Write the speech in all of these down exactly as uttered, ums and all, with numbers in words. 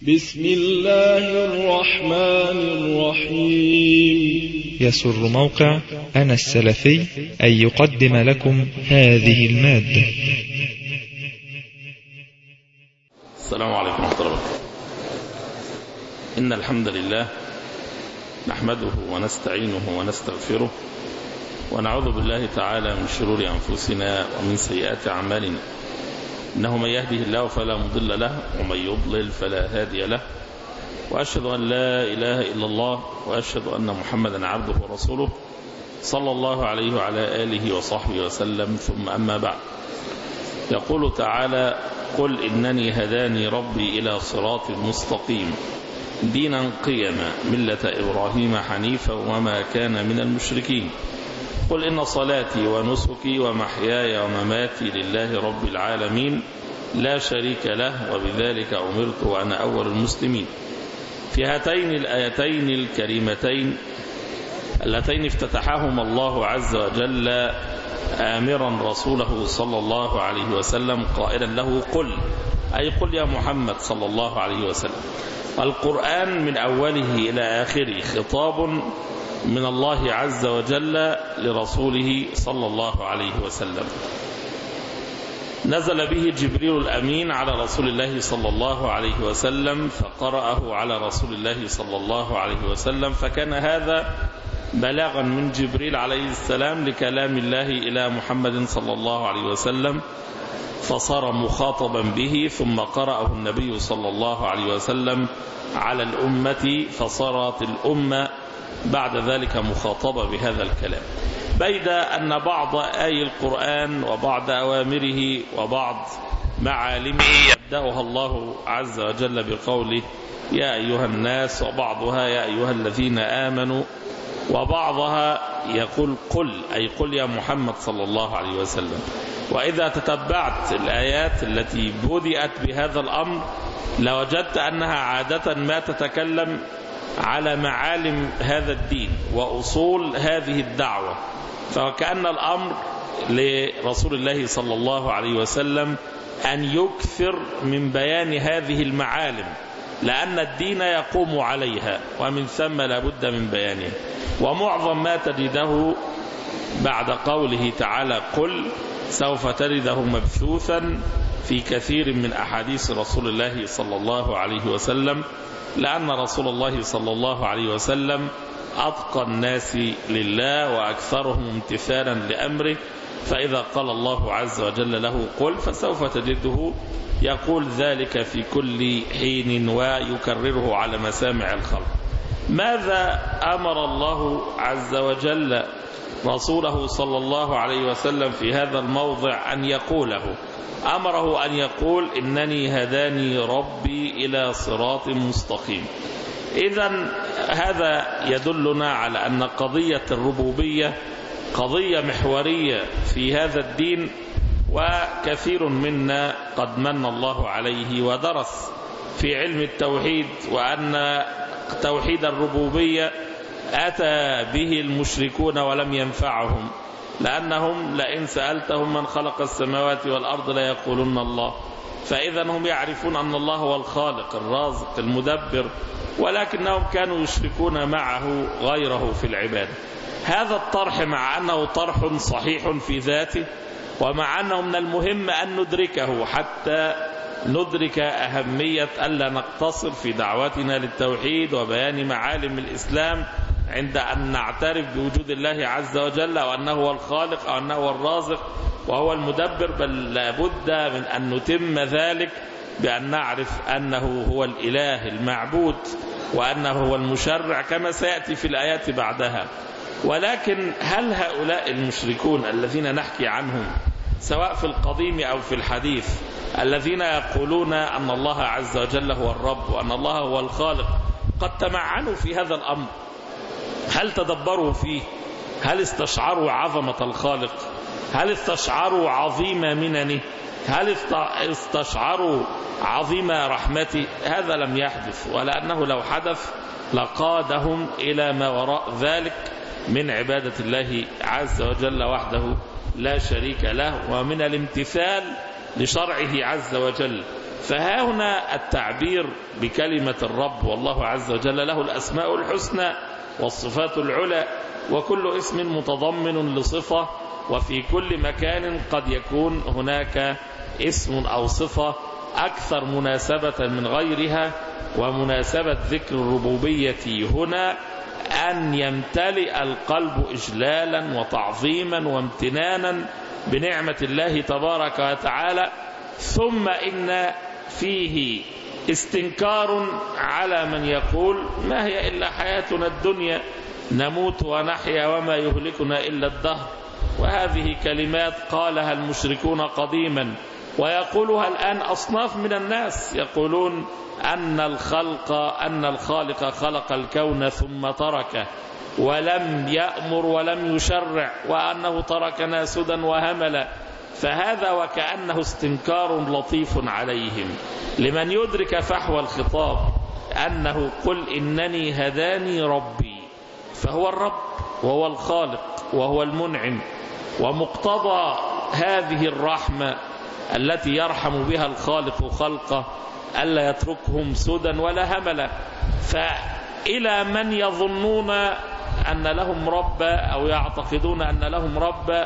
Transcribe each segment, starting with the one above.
بسم الله الرحمن الرحيم. يسر موقع أنا السلفي أن يقدم لكم هذه المادة. السلام عليكم ورحمة الله وبركاته. إن الحمد لله نحمده ونستعينه ونستغفره ونعوذ بالله تعالى من شرور أنفسنا ومن سيئات أعمالنا، إنه من يهده الله فلا مضل له ومن يضلل فلا هادي له، وأشهد أن لا إله إلا الله وأشهد أن محمدا عبده ورسوله صلى الله عليه وعلى آله وصحبه وسلم، ثم أما بعد. يقول تعالى: قل إنني هداني ربي إلى صراط مستقيم دينا قيما ملة إبراهيم حنيفا وما كان من المشركين. قل إن صلاتي ونسكي ومحياي ومماتي لله رب العالمين لا شريك له وبذلك أمرت وأنا أول المسلمين. في هاتين الآيتين الكريمتين اللتين افتتحهما الله عز وجل آمرا رسوله صلى الله عليه وسلم قائلا له: قل، أي قل يا محمد صلى الله عليه وسلم. القرآن من أوله إلى آخره خطاب من الله عز وجل لرسوله صلى الله عليه وسلم، نزل به جبريل الأمين على رسول الله صلى الله عليه وسلم فقرأه على رسول الله صلى الله عليه وسلم، فكان هذا بلاغا من جبريل عليه السلام لكلام الله إلى محمد صلى الله عليه وسلم، فصار مخاطبا به، ثم قرأه النبي صلى الله عليه وسلم على الأمة، فصارت الأمة بعد ذلك مخاطبة بهذا الكلام. بيد أن بعض آي القرآن وبعض أوامره وبعض معالمه يبدأها الله عز وجل بقوله: يا أيها الناس، وبعضها يا أيها الذين آمنوا، وبعضها يقول قل، أي قل يا محمد صلى الله عليه وسلم. وإذا تتبعت الآيات التي بدأت بهذا الأمر لوجدت أنها عادة ما تتكلم على معالم هذا الدين وأصول هذه الدعوة، فكأن الأمر لرسول الله صلى الله عليه وسلم أن يكثر من بيان هذه المعالم، لأن الدين يقوم عليها ومن ثم لابد من بيانها. ومعظم ما تجده بعد قوله تعالى قل سوف تجده مبثوثا في كثير من أحاديث رسول الله صلى الله عليه وسلم، لأن رسول الله صلى الله عليه وسلم أتقى الناس لله وأكثرهم امتثالا لأمره، فإذا قال الله عز وجل له قل فسوف تجده يقول ذلك في كل حين ويكرره على مسامع الخلق. ماذا أمر الله عز وجل رسوله صلى الله عليه وسلم في هذا الموضع أن يقوله؟ أمره أن يقول: إنني هداني ربي إلى صراط مستقيم. إذن هذا يدلنا على أن قضية الربوبية قضية محورية في هذا الدين، وكثير منا قد من الله عليه ودرس في علم التوحيد وأن توحيد الربوبية أتى به المشركون ولم ينفعهم، لأنهم لئن سألتهم من خلق السماوات والأرض ليقولن الله، فإذا هم يعرفون أن الله هو الخالق الرازق المدبر، ولكنهم كانوا يشركون معه غيره في العبادة. هذا الطرح مع أنه طرح صحيح في ذاته، ومع أنه من المهم أن ندركه حتى ندرك أهمية ألا نقتصر في دعوتنا للتوحيد وبيان معالم الإسلام عند أن نعترف بوجود الله عز وجل وأنه هو الخالق أو أنه هو الرازق وهو المدبر، بل لابد من أن نتم ذلك بأن نعرف أنه هو الإله المعبود وأنه هو المشرع كما سيأتي في الآيات بعدها. ولكن هل هؤلاء المشركون الذين نحكي عنهم سواء في القديم أو في الحديث الذين يقولون أن الله عز وجل هو الرب وأن الله هو الخالق قد تمعنوا في هذا الأمر؟ هل تدبروا فيه؟ هل استشعروا عظمة الخالق؟ هل استشعروا عظيم مننه؟ هل استشعروا عظيم رحمته؟ هذا لم يحدث، ولأنه لو حدث لقادهم إلى ما وراء ذلك من عبادة الله عز وجل وحده لا شريك له، ومن الامتثال لشرعه عز وجل. فها هنا التعبير بكلمة الرب، والله عز وجل له الأسماء الحسنى والصفات العلى، وكل اسم متضمن لصفة، وفي كل مكان قد يكون هناك اسم أو صفة أكثر مناسبة من غيرها. ومناسبة ذكر الربوبية هنا أن يمتلئ القلب إجلالا وتعظيما وامتنانا بنعمة الله تبارك وتعالى، ثم إن فيه استنكار على من يقول ما هي إلا حياتنا الدنيا نموت ونحيا وما يهلكنا إلا الدهر. وهذه كلمات قالها المشركون قديما ويقولها الآن أصناف من الناس، يقولون أن الخلق أن الخالق خلق الكون ثم تركه ولم يأمر ولم يشرع، وأنه تركنا سدى وهملا. فهذا وكأنه استنكار لطيف عليهم لمن يدرك فحوى الخطاب، أنه قل إنني هداني ربي، فهو الرب وهو الخالق وهو المنعم. ومقتضى هذه الرحمة التي يرحم بها الخالق خلقه ألا يتركهم سدى ولا هملا. فإلى من يظنون أن لهم ربا أو يعتقدون أن لهم ربا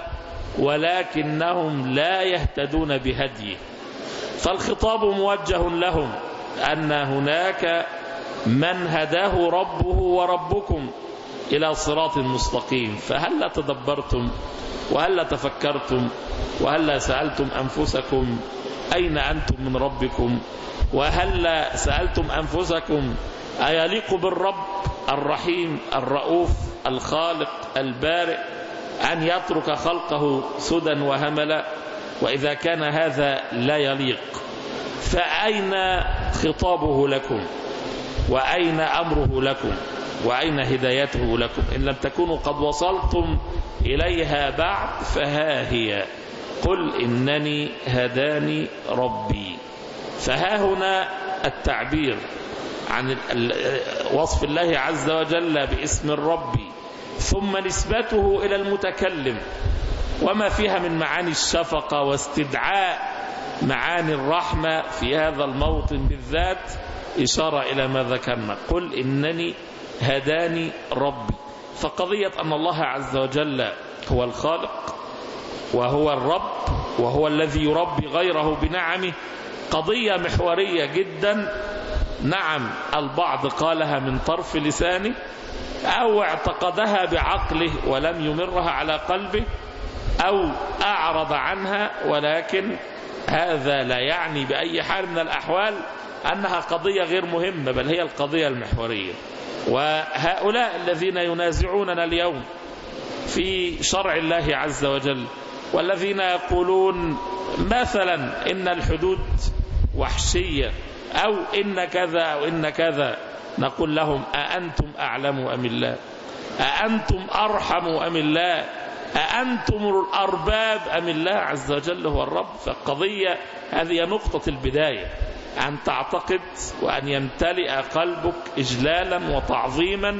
ولكنهم لا يهتدون بهديه، فالخطاب موجه لهم أن هناك من هداه ربه وربكم إلى صراط مستقيم. فهل تدبرتم وهل تفكرتم وهل سألتم أنفسكم أين أنتم من ربكم؟ وهل سألتم أنفسكم أيليق بالرب الرحيم الرؤوف الخالق البارئ أن يترك خلقه سدى وهملا؟ وإذا كان هذا لا يليق فأين خطابه لكم وأين أمره لكم وأين هدايته لكم؟ إن لم تكونوا قد وصلتم إليها بعد فها هي، قل إنني هداني ربي. فها هنا التعبير عن وصف الله عز وجل باسم الرب، ثم نسبته إلى المتكلم وما فيها من معاني الشفقة واستدعاء معاني الرحمة في هذا الموطن بالذات، إشارة إلى ما ذكرنا، قل إنني هداني ربي. فقضية أن الله عز وجل هو الخالق وهو الرب وهو الذي يربي غيره بنعمه قضية محورية جدا. نعم، البعض قالها من طرف لسانه أو اعتقدها بعقله ولم يمرها على قلبه أو أعرض عنها، ولكن هذا لا يعني بأي حال من الأحوال أنها قضية غير مهمة، بل هي القضية المحورية. وهؤلاء الذين ينازعوننا اليوم في شرع الله عز وجل والذين يقولون مثلا إن الحدود وحشية أو إن كذا أو إن كذا، نقول لهم أأنتم أعلم أم الله؟ أأنتم أرحم أم الله؟ أأنتم الأرباب أم الله عز وجل هو الرب؟ فالقضية هذه نقطة البداية، أن تعتقد وأن يمتلئ قلبك إجلالا وتعظيما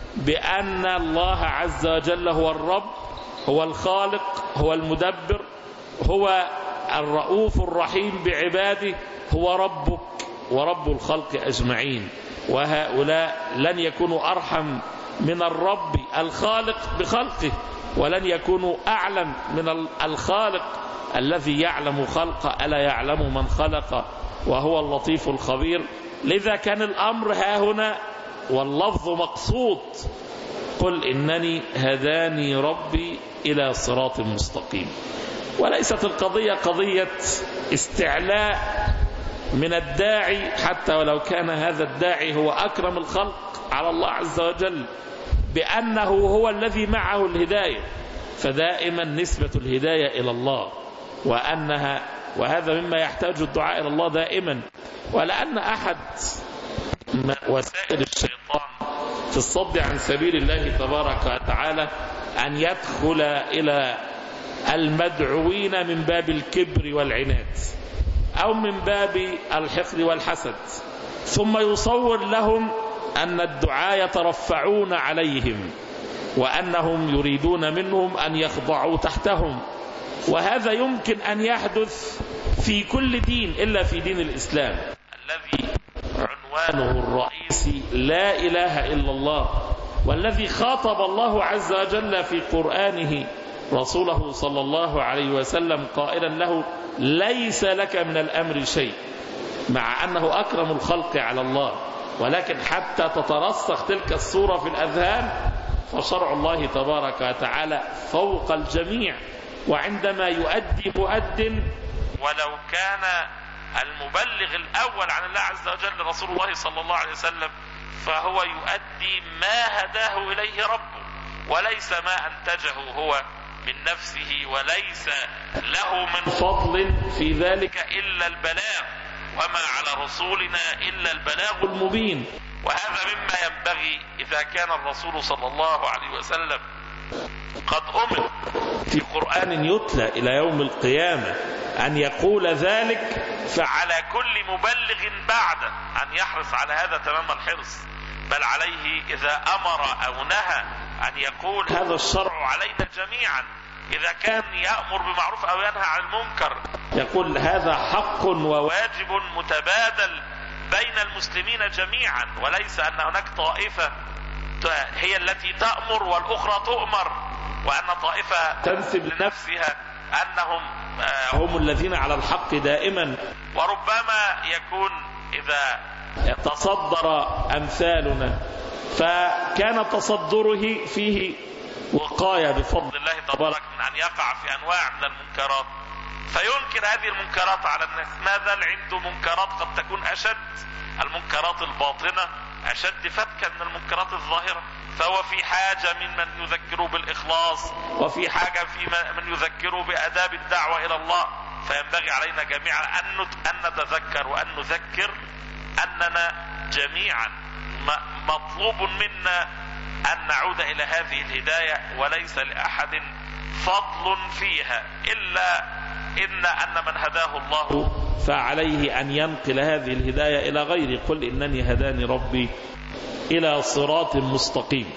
بأن الله عز وجل هو الرب، هو الخالق، هو المدبر، هو الرؤوف الرحيم بعباده، هو ربك ورب الخلق أجمعين. وهؤلاء لن يكونوا أرحم من الرب الخالق بخلقه، ولن يكونوا أعلم من الخالق الذي يعلم خلقه، ألا يعلم من خلق وهو اللطيف الخبير. لذا كان الأمر ها هنا واللفظ مقصود، قل إنني هداني ربي إلى صراط مستقيم. وليست القضية قضية استعلاء من الداعي، حتى ولو كان هذا الداعي هو أكرم الخلق على الله عز وجل، بأنه هو الذي معه الهداية. فدائما نسبة الهداية إلى الله، وأنها وهذا مما يحتاج الدعاء إلى الله دائما. ولأن أحد وسائل الشيطان في الصد عن سبيل الله تبارك وتعالى أن يدخل إلى المدعوين من باب الكبر والعناد أو من باب الحقد والحسد، ثم يصور لهم أن الدعاة يترفعون عليهم وأنهم يريدون منهم أن يخضعوا تحتهم. وهذا يمكن أن يحدث في كل دين إلا في دين الإسلام الذي عنوانه الرئيسي لا إله إلا الله، والذي خاطب الله عز وجل في قرآنه رسوله صلى الله عليه وسلم قائلا له ليس لك من الأمر شيء، مع أنه أكرم الخلق على الله، ولكن حتى تترسخ تلك الصورة في الأذهان فشرع الله تبارك وتعالى فوق الجميع. وعندما يؤدي مؤذن ولو كان المبلغ الأول عن الله عز وجل رسول الله صلى الله عليه وسلم فهو يؤدي ما هداه إليه ربه، وليس ما أنتجه هو من نفسه، وليس له من فضل في ذلك إلا البلاغ، وما على رسولنا إلا البلاغ المبين. وهذا مما ينبغي إذا كان الرسول صلى الله عليه وسلم قد أمر في قرآن يتلى إلى يوم القيامة أن يقول ذلك، فعلى كل مبلغ بعد أن يحرص على هذا تمام الحرص، بل عليه إذا أمر أو نهى أن يقول هذا الشرع علينا جميعا. إذا كان يأمر بمعروف أو ينهى عن المنكر يقول هذا حق وواجب متبادل بين المسلمين جميعا، وليس أن هناك طائفة هي التي تأمر والأخرى تؤمر، وأن طائفة تنسب لنفسها أنهم هم الذين على الحق دائما. وربما يكون إذا تصدر أمثالنا فكان تصدره فيه وقاية بفضل الله تبارك من أن يقع في أنواع من المنكرات، فينكر هذه المنكرات على الناس. ما زال عنده منكرات قد تكون أشد، المنكرات الباطنة أشد فتكا من المنكرات الظاهرة، فهو في حاجة من من يذكره بالإخلاص، وفي حاجة في من يذكره بآداب الدعوة إلى الله. فينبغي علينا جميعا أن نتذكر وأن نذكر أننا جميعا مطلوب منا أن نعود إلى هذه الهداية، وليس لأحد فضل فيها إلا إن أن من هداه الله فعليه أن ينقل هذه الهداية إلى غيره. قل إنني هداني ربي إلى صراط مستقيم.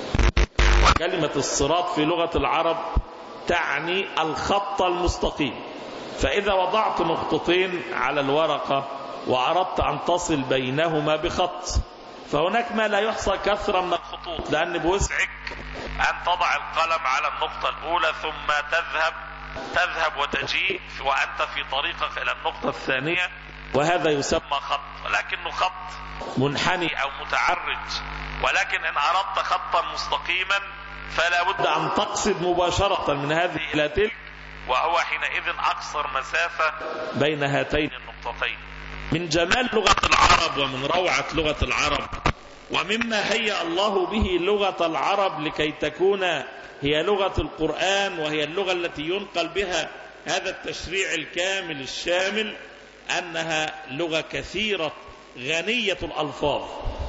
وكلمة الصراط في لغة العرب تعني الخط المستقيم، فإذا وضعت نقطتين على الورقة وأردت أن تصل بينهما بخط، فهناك ما لا يحصى كثرة من الخطوط، لأن بوسعك أن تضع القلم على النقطة الأولى ثم تذهب تذهب وتجيء وأنت في طريقك إلى النقطة الثانية، وهذا يسمى خط، ولكنه خط منحني أو متعرج. ولكن إن أردت خطا مستقيما فلا بد أن تقصد مباشرة من هذه إلى تلك، وهو حينئذ أقصر مسافة بين هاتين النقطتين. من جمال لغة العرب ومن روعة لغة العرب ومما هيأ الله به لغة العرب لكي تكون هي لغة القرآن وهي اللغة التي ينقل بها هذا التشريع الكامل الشامل، أنها لغة كثيرة غنية الألفاظ،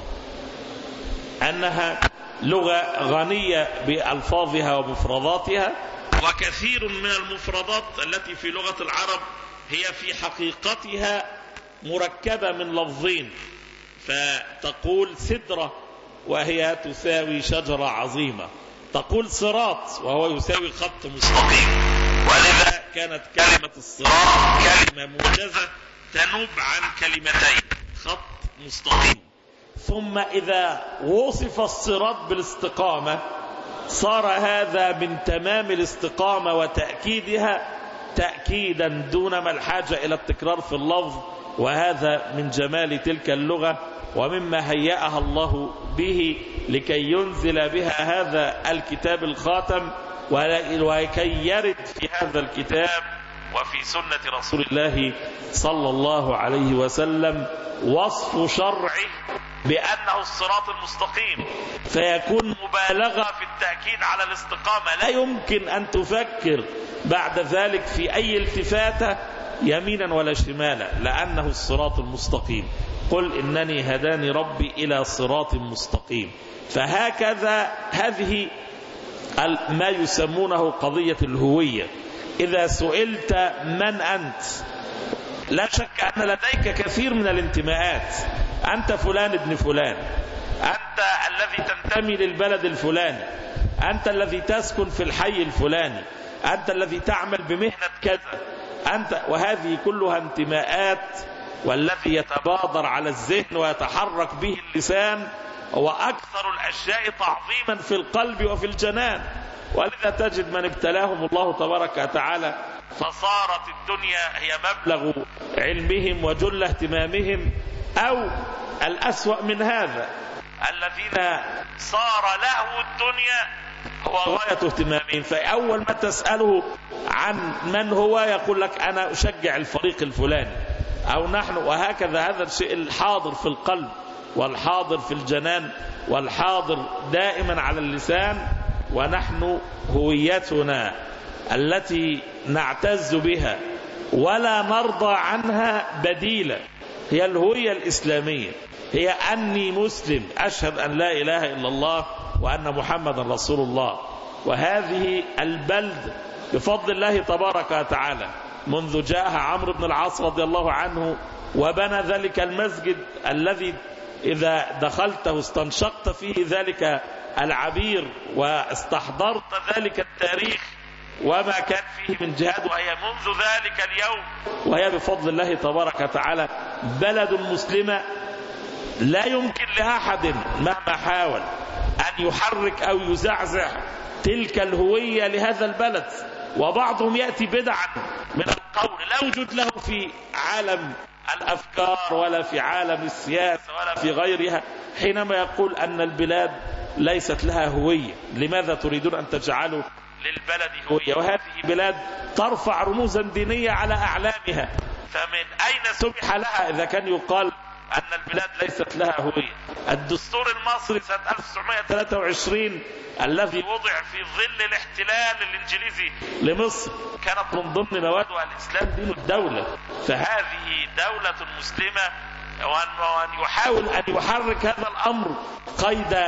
أنها لغة غنية بألفاظها ومفرداتها. وكثير من المفردات التي في لغة العرب هي في حقيقتها مركبة من لفظين، فتقول سدرة وهي تساوي شجرة عظيمة، تقول صراط وهو يساوي خط مستقيم، ولذا كانت كلمة الصراط كلمة موجزة تنوب عن كلمتين خط مستقيم. ثم إذا وصف الصراط بالاستقامة صار هذا من تمام الاستقامة وتأكيدها تأكيدا دون ما الحاجة إلى التكرار في اللفظ. وهذا من جمال تلك اللغة ومما هيأها الله به لكي ينزل بها هذا الكتاب الخاتم، ولكي يرد في هذا الكتاب وفي سنة رسول الله صلى الله عليه وسلم وصف شرعه بأنه الصراط المستقيم، فيكون مبالغة في التأكيد على الاستقامة. لا يمكن أن تفكر بعد ذلك في أي التفاتة يمينا ولا شمالا، لأنه الصراط المستقيم. قل إنني هداني ربي إلى صراط مستقيم. فهكذا هذه ما يسمونه قضية الهوية. إذا سئلت من أنت لا شك أن لديك كثير من الانتماءات، أنت فلان ابن فلان، أنت الذي تنتمي للبلد الفلاني، أنت الذي تسكن في الحي الفلاني، أنت الذي تعمل بمهنة كذا، أنت وهذه كلها انتماءات، والذي يتبادر على الذهن ويتحرك به اللسان هو أكثر الأشياء تعظيما في القلب وفي الجنان. ولذا تجد من ابتلاهم الله تبارك وتعالى فصارت الدنيا هي مبلغ علمهم وجل اهتمامهم، أو الأسوأ من هذا الذين صار له الدنيا هو غاية اهتمامهم. فأول ما تسأله عن من هو يقول لك أنا أشجع الفريق الفلاني أو نحن، وهكذا. هذا الشيء الحاضر في القلب والحاضر في الجنان والحاضر دائما على اللسان. ونحن هويتنا التي نعتز بها ولا نرضى عنها بديلة هي الهوية الإسلامية، هي أني مسلم أشهد أن لا إله إلا الله وأن محمد رسول الله. وهذه البلد بفضل الله تبارك وتعالى منذ جاء عمرو بن العاص رضي الله عنه وبنى ذلك المسجد الذي إذا دخلته استنشقت فيه ذلك العبير واستحضرت ذلك التاريخ وما كان فيه من جهاد، وهي منذ ذلك اليوم وهي بفضل الله تبارك وتعالى بلد مسلمة. لا يمكن لأحد مهما حاول أن يحرك أو يزعزع تلك الهوية لهذا البلد. وبعضهم يأتي بدعا من القول لا وجود له في عالم الأفكار ولا في عالم السياسة ولا في غيرها، حينما يقول أن البلاد ليست لها هوية. لماذا تريدون أن تجعلوا للبلد هوية؟ وهذه بلاد ترفع رموزا دينية على أعلامها، فمن أين سمح لها إذا كان يقال أن البلاد ليست لها هوية؟ الدستور المصري سنة ألف وتسعمائة وثلاثة وعشرين الذي وضع في ظل الاحتلال الإنجليزي لمصر كانت من ضمن موادها الإسلام دين الدولة. فهذه دولة مسلمة، وأن يحاول أن يحرك هذا الأمر قيد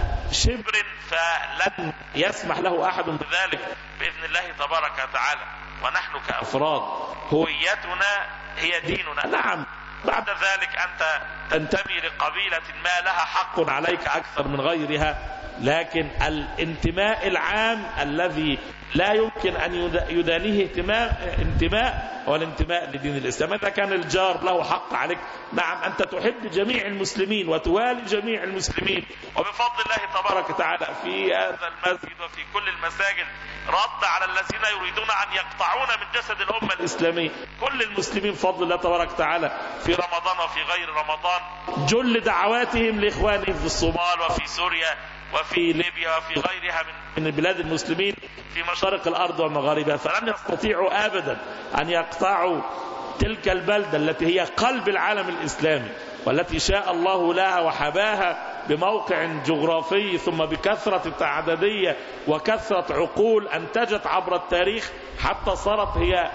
شبر فلن يسمح له أحد بذلك بإذن الله تبارك وتعالى. ونحن كأفراد هويتنا هي ديننا. نعم، بعد ذلك أنت تنتمي لقبيلة ما لها حق عليك أكثر من غيرها، لكن الانتماء العام الذي لا يمكن أن يدانيه اهتمام انتماء هو الانتماء لدين الإسلام. إذا كان الجار له حق عليك، نعم أنت تحب جميع المسلمين وتوالي جميع المسلمين، وبفضل الله تبارك وتعالى في هذا المسجد وفي كل المساجد رد على الذين يريدون أن يقطعون من جسد الأمة الإسلامية. كل المسلمين بفضل الله تبارك وتعالى في رمضان وفي غير رمضان جل دعواتهم لإخوانهم في الصومال وفي سوريا وفي ليبيا وفي غيرها من بلاد المسلمين في مشارق الأرض ومغاربها، فلن يستطيعوا أبدا أن يقطعوا تلك البلدة التي هي قلب العالم الإسلامي، والتي شاء الله لها وحباها بموقع جغرافي ثم بكثرة التعددية وكثرة عقول أنتجت عبر التاريخ حتى صارت هي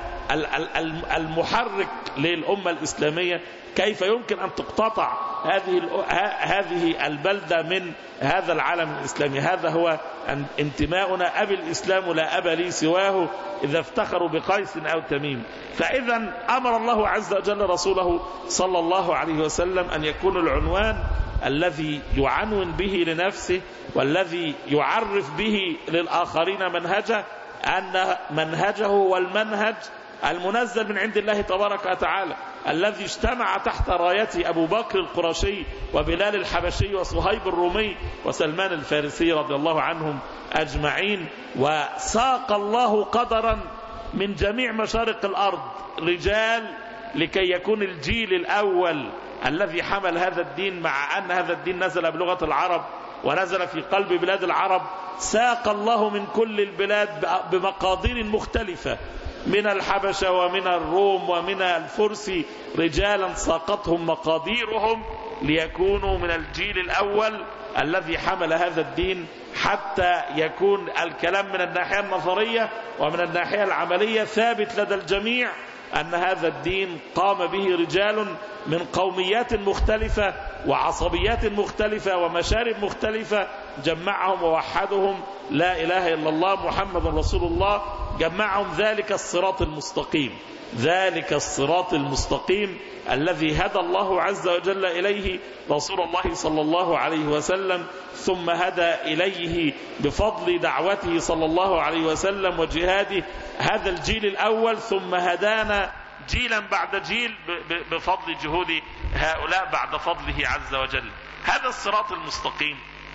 المحرك للأمة الإسلامية. كيف يمكن أن تقتطع هذه هذه البلدة من هذا العالم الإسلامي؟ هذا هو انتماؤنا. أبي الإسلام لا أبا لي سواه إذا افتخروا بقيس أو تميم. فإذا أمر الله عز وجل رسوله صلى الله عليه وسلم أن يكون العنوان الذي يعنون به لنفسه والذي يعرف به للآخرين منهجه أن منهجه هو المنهج المنزل من عند الله تبارك وتعالى، الذي اجتمع تحت رايته أبو بكر القرشي وبلال الحبشي وصهيب الرومي وسلمان الفارسي رضي الله عنهم أجمعين. وساق الله قدرا من جميع مشارق الأرض رجال لكي يكون الجيل الأول الذي حمل هذا الدين، مع أن هذا الدين نزل بلغة العرب ونزل في قلب بلاد العرب. ساق الله من كل البلاد بمقادير مختلفة، من الحبشة ومن الروم ومن الفرس رجالا ساقتهم مقاديرهم ليكونوا من الجيل الأول الذي حمل هذا الدين، حتى يكون الكلام من الناحية النظرية ومن الناحية العملية ثابت لدى الجميع أن هذا الدين قام به رجال من قوميات مختلفة وعصبيات مختلفة ومشارب مختلفة، جمعهم ووحدهم لا إله إلا الله محمد رسول الله، جمعهم ذلك الصراط المستقيم، ذلك الصراط المستقيم الذي هدى الله عز وجل إليه رسول الله صلى الله عليه وسلم، ثم هدى إليه بفضل دعوته صلى الله عليه وسلم وجهاده هذا الجيل الأول، ثم هدانا جيلا بعد جيل بفضل جهود هؤلاء بعد فضله عز وجل. هذا الصراط المستقيم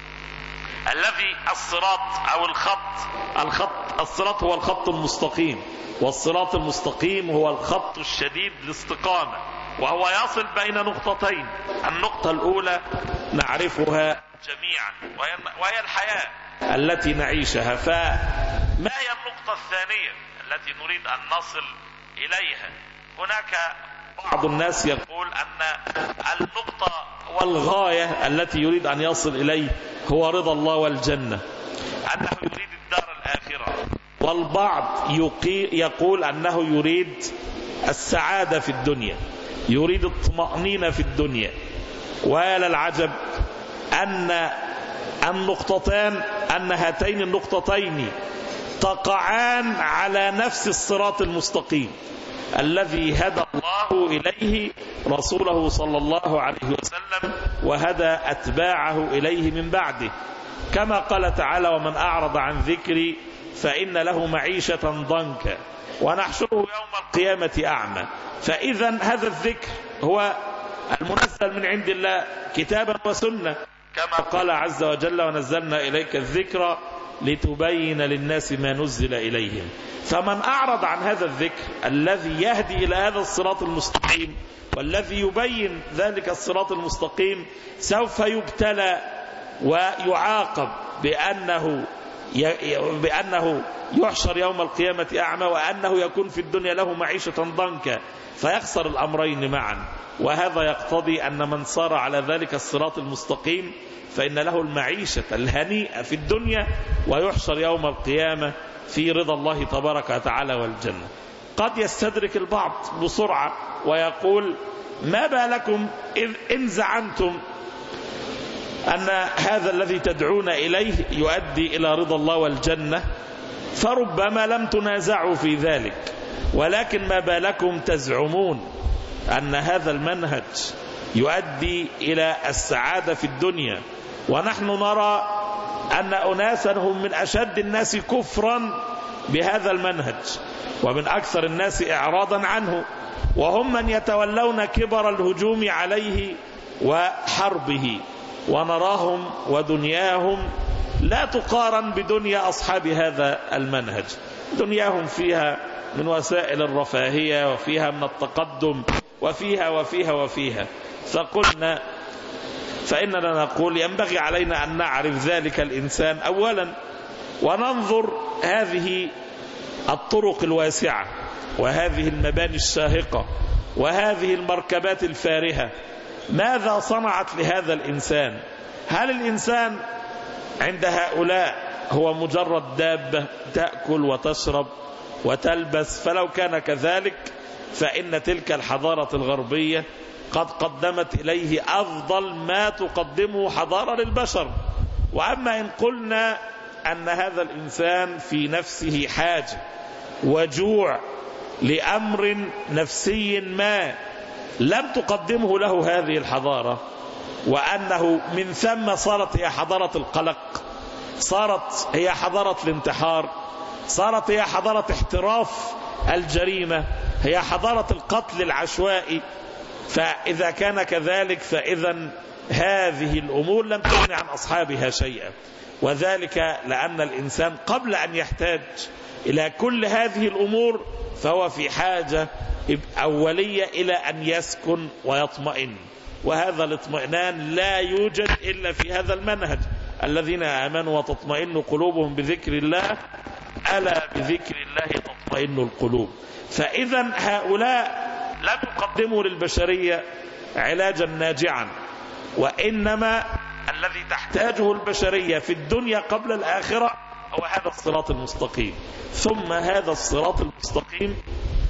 الذي الصراط أو الخط الخط الصراط هو الخط المستقيم، والصراط المستقيم هو الخط الشديد الاستقامة، وهو يصل بين نقطتين. النقطة الأولى نعرفها جميعا وهي الحياة التي نعيشها، فما هي النقطة الثانية التي نريد أن نصل إليها؟ هناك بعض الناس يقول أن النقطة والغاية التي يريد أن يصل إليه هو رضا الله والجنة، أنه يريد الدار الآخرة، والبعض يقول أنه يريد السعادة في الدنيا، يريد الطمأنينة في الدنيا. ولا العجب أن النقطتان أن هاتين النقطتين تقعان على نفس الصراط المستقيم الذي هدى الله إليه رسوله صلى الله عليه وسلم وهدى أتباعه إليه من بعده، كما قال تعالى: ومن أعرض عن ذكري فإن له معيشة ضنكا ونحشره يوم القيامة أعمى. فإذا هذا الذكر هو المنزل من عند الله كتابا وسنة، كما قال عز وجل: ونزلنا إليك الذكر لتبين للناس ما نزل إليهم. فمن أعرض عن هذا الذكر الذي يهدي إلى هذا الصراط المستقيم والذي يبين ذلك الصراط المستقيم سوف يبتلى ويعاقب بأنه بأنه يحشر يوم القيامة أعمى، وأنه يكون في الدنيا له معيشة ضنكا، فيخسر الأمرين معا. وهذا يقتضي أن من صار على ذلك الصراط المستقيم فإن له المعيشة الهنيئة في الدنيا، ويحشر يوم القيامة في رضا الله تبارك وتعالى والجنة. قد يستدرك البعض بسرعة ويقول: ما بالكم إذ إن زعمتم أن هذا الذي تدعون إليه يؤدي إلى رضا الله والجنة، فربما لم تنازعوا في ذلك، ولكن ما بالكم تزعمون أن هذا المنهج يؤدي إلى السعادة في الدنيا، ونحن نرى أن أناسا هم من أشد الناس كفرا بهذا المنهج ومن أكثر الناس إعراضا عنه، وهم من يتولون كبر الهجوم عليه وحربه، ونراهم ودنياهم لا تقارن بدنيا أصحاب هذا المنهج. دنياهم فيها من وسائل الرفاهية، وفيها من التقدم، وفيها وفيها وفيها. فقلنا فإننا نقول ينبغي علينا أن نعرف ذلك الإنسان أولا، وننظر هذه الطرق الواسعة وهذه المباني الشاهقة وهذه المركبات الفارهة ماذا صنعت لهذا الإنسان. هل الإنسان عند هؤلاء هو مجرد دابة تأكل وتشرب وتلبس؟ فلو كان كذلك فإن تلك الحضارة الغربية قد قدمت إليه أفضل ما تقدمه حضارة للبشر. وأما إن قلنا أن هذا الإنسان في نفسه حاجة وجوع لأمر نفسي ما لم تقدمه له هذه الحضارة، وأنه من ثم صارت هي حضارة القلق، صارت هي حضارة الانتحار، صارت هي حضارة احتراف الجريمة، هي حضارة القتل العشوائي، فإذا كان كذلك فإذا هذه الأمور لم تغني عن أصحابها شيئا. وذلك لأن الإنسان قبل أن يحتاج إلى كل هذه الأمور فهو في حاجة أولية إلى أن يسكن ويطمئن، وهذا الاطمئنان لا يوجد إلا في هذا المنهج: الذين آمنوا وتطمئن قلوبهم بذكر الله ألا بذكر الله تطمئن القلوب. فإذا هؤلاء لم يقدموا للبشرية علاجا ناجعا، وإنما الذي تحتاجه البشرية في الدنيا قبل الآخرة هو هذا الصراط المستقيم. ثم هذا الصراط المستقيم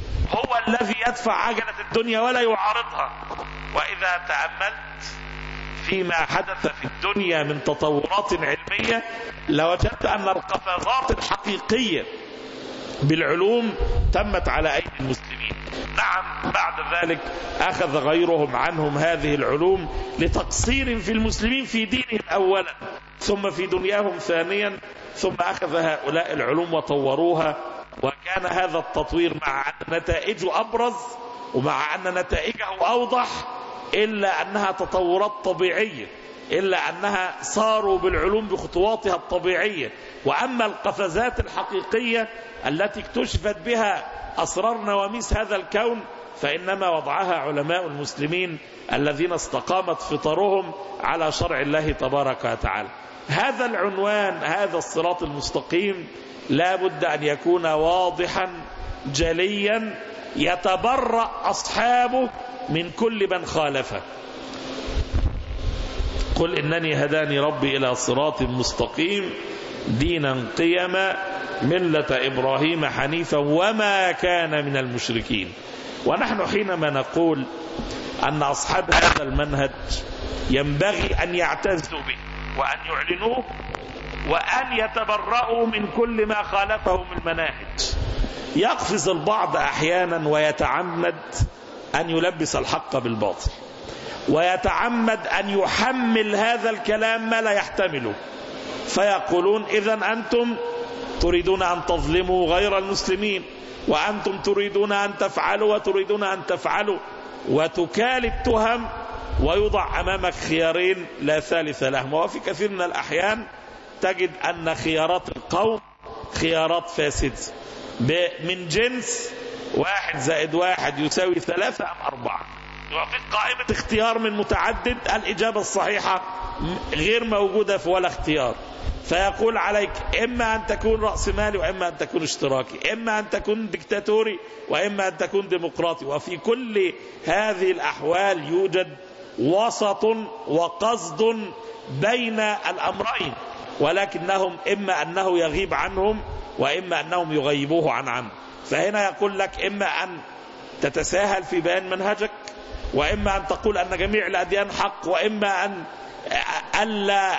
هو الذي يدفع عجلة الدنيا ولا يعارضها. وإذا تأملت فيما حدث في الدنيا من تطورات علمية لوجدت أن القفزات الحقيقية بالعلوم تمت على أيدي المسلمين. نعم بعد ذلك أخذ غيرهم عنهم هذه العلوم لتقصير في المسلمين في دينهم أولا ثم في دنياهم ثانيا، ثم أخذ هؤلاء العلوم وطوروها، وكان هذا التطوير مع أن نتائجه أبرز ومع أن نتائجه أوضح إلا أنها تطورات طبيعية، إلا أنها صاروا بالعلوم بخطواتها الطبيعية. وأما القفزات الحقيقية التي اكتشفت بها أسرار نواميس هذا الكون فإنما وضعها علماء المسلمين الذين استقامت فطرهم على شرع الله تبارك وتعالى. هذا العنوان، هذا الصراط المستقيم، لا بد أن يكون واضحا جليا يتبرأ أصحابه من كل من خالفه. قل إنني هداني ربي إلى صراط مستقيم دينا قيما ملة إبراهيم حنيفا وما كان من المشركين. ونحن حينما نقول أن أصحاب هذا المنهج ينبغي أن يعتزوا به وأن يعلنوه وأن يتبرؤوا من كل ما خالفه من مناهج، يقفز البعض أحيانا ويتعمد أن يلبس الحق بالباطل، ويتعمد أن يحمل هذا الكلام ما لا يحتمله، فيقولون إذن أنتم تريدون أن تظلموا غير المسلمين، وأنتم تريدون أن تفعلوا وتريدون أن تفعلوا، وتكال التهم ويوضع أمامك خيارين لا ثالث لهم. وفي كثير من الأحيان تجد أن خيارات القوم خيارات فاسدة من جنس واحد زائد واحد يساوي ثلاثة أم أربعة، وفي قائمة اختيار من متعدد الإجابة الصحيحة غير موجودة في ولا اختيار، فيقول عليك إما أن تكون رأسمالي وإما أن تكون اشتراكي، إما أن تكون ديكتاتوري وإما أن تكون ديمقراطي. وفي كل هذه الأحوال يوجد وسط وقصد بين الأمرين، ولكنهم إما أنه يغيب عنهم وإما أنهم يغيبوه عن عنه. فهنا يقول لك إما أن تتساهل في بيان منهجك، وإما أن تقول أن جميع الأديان حق، وإما أن ألا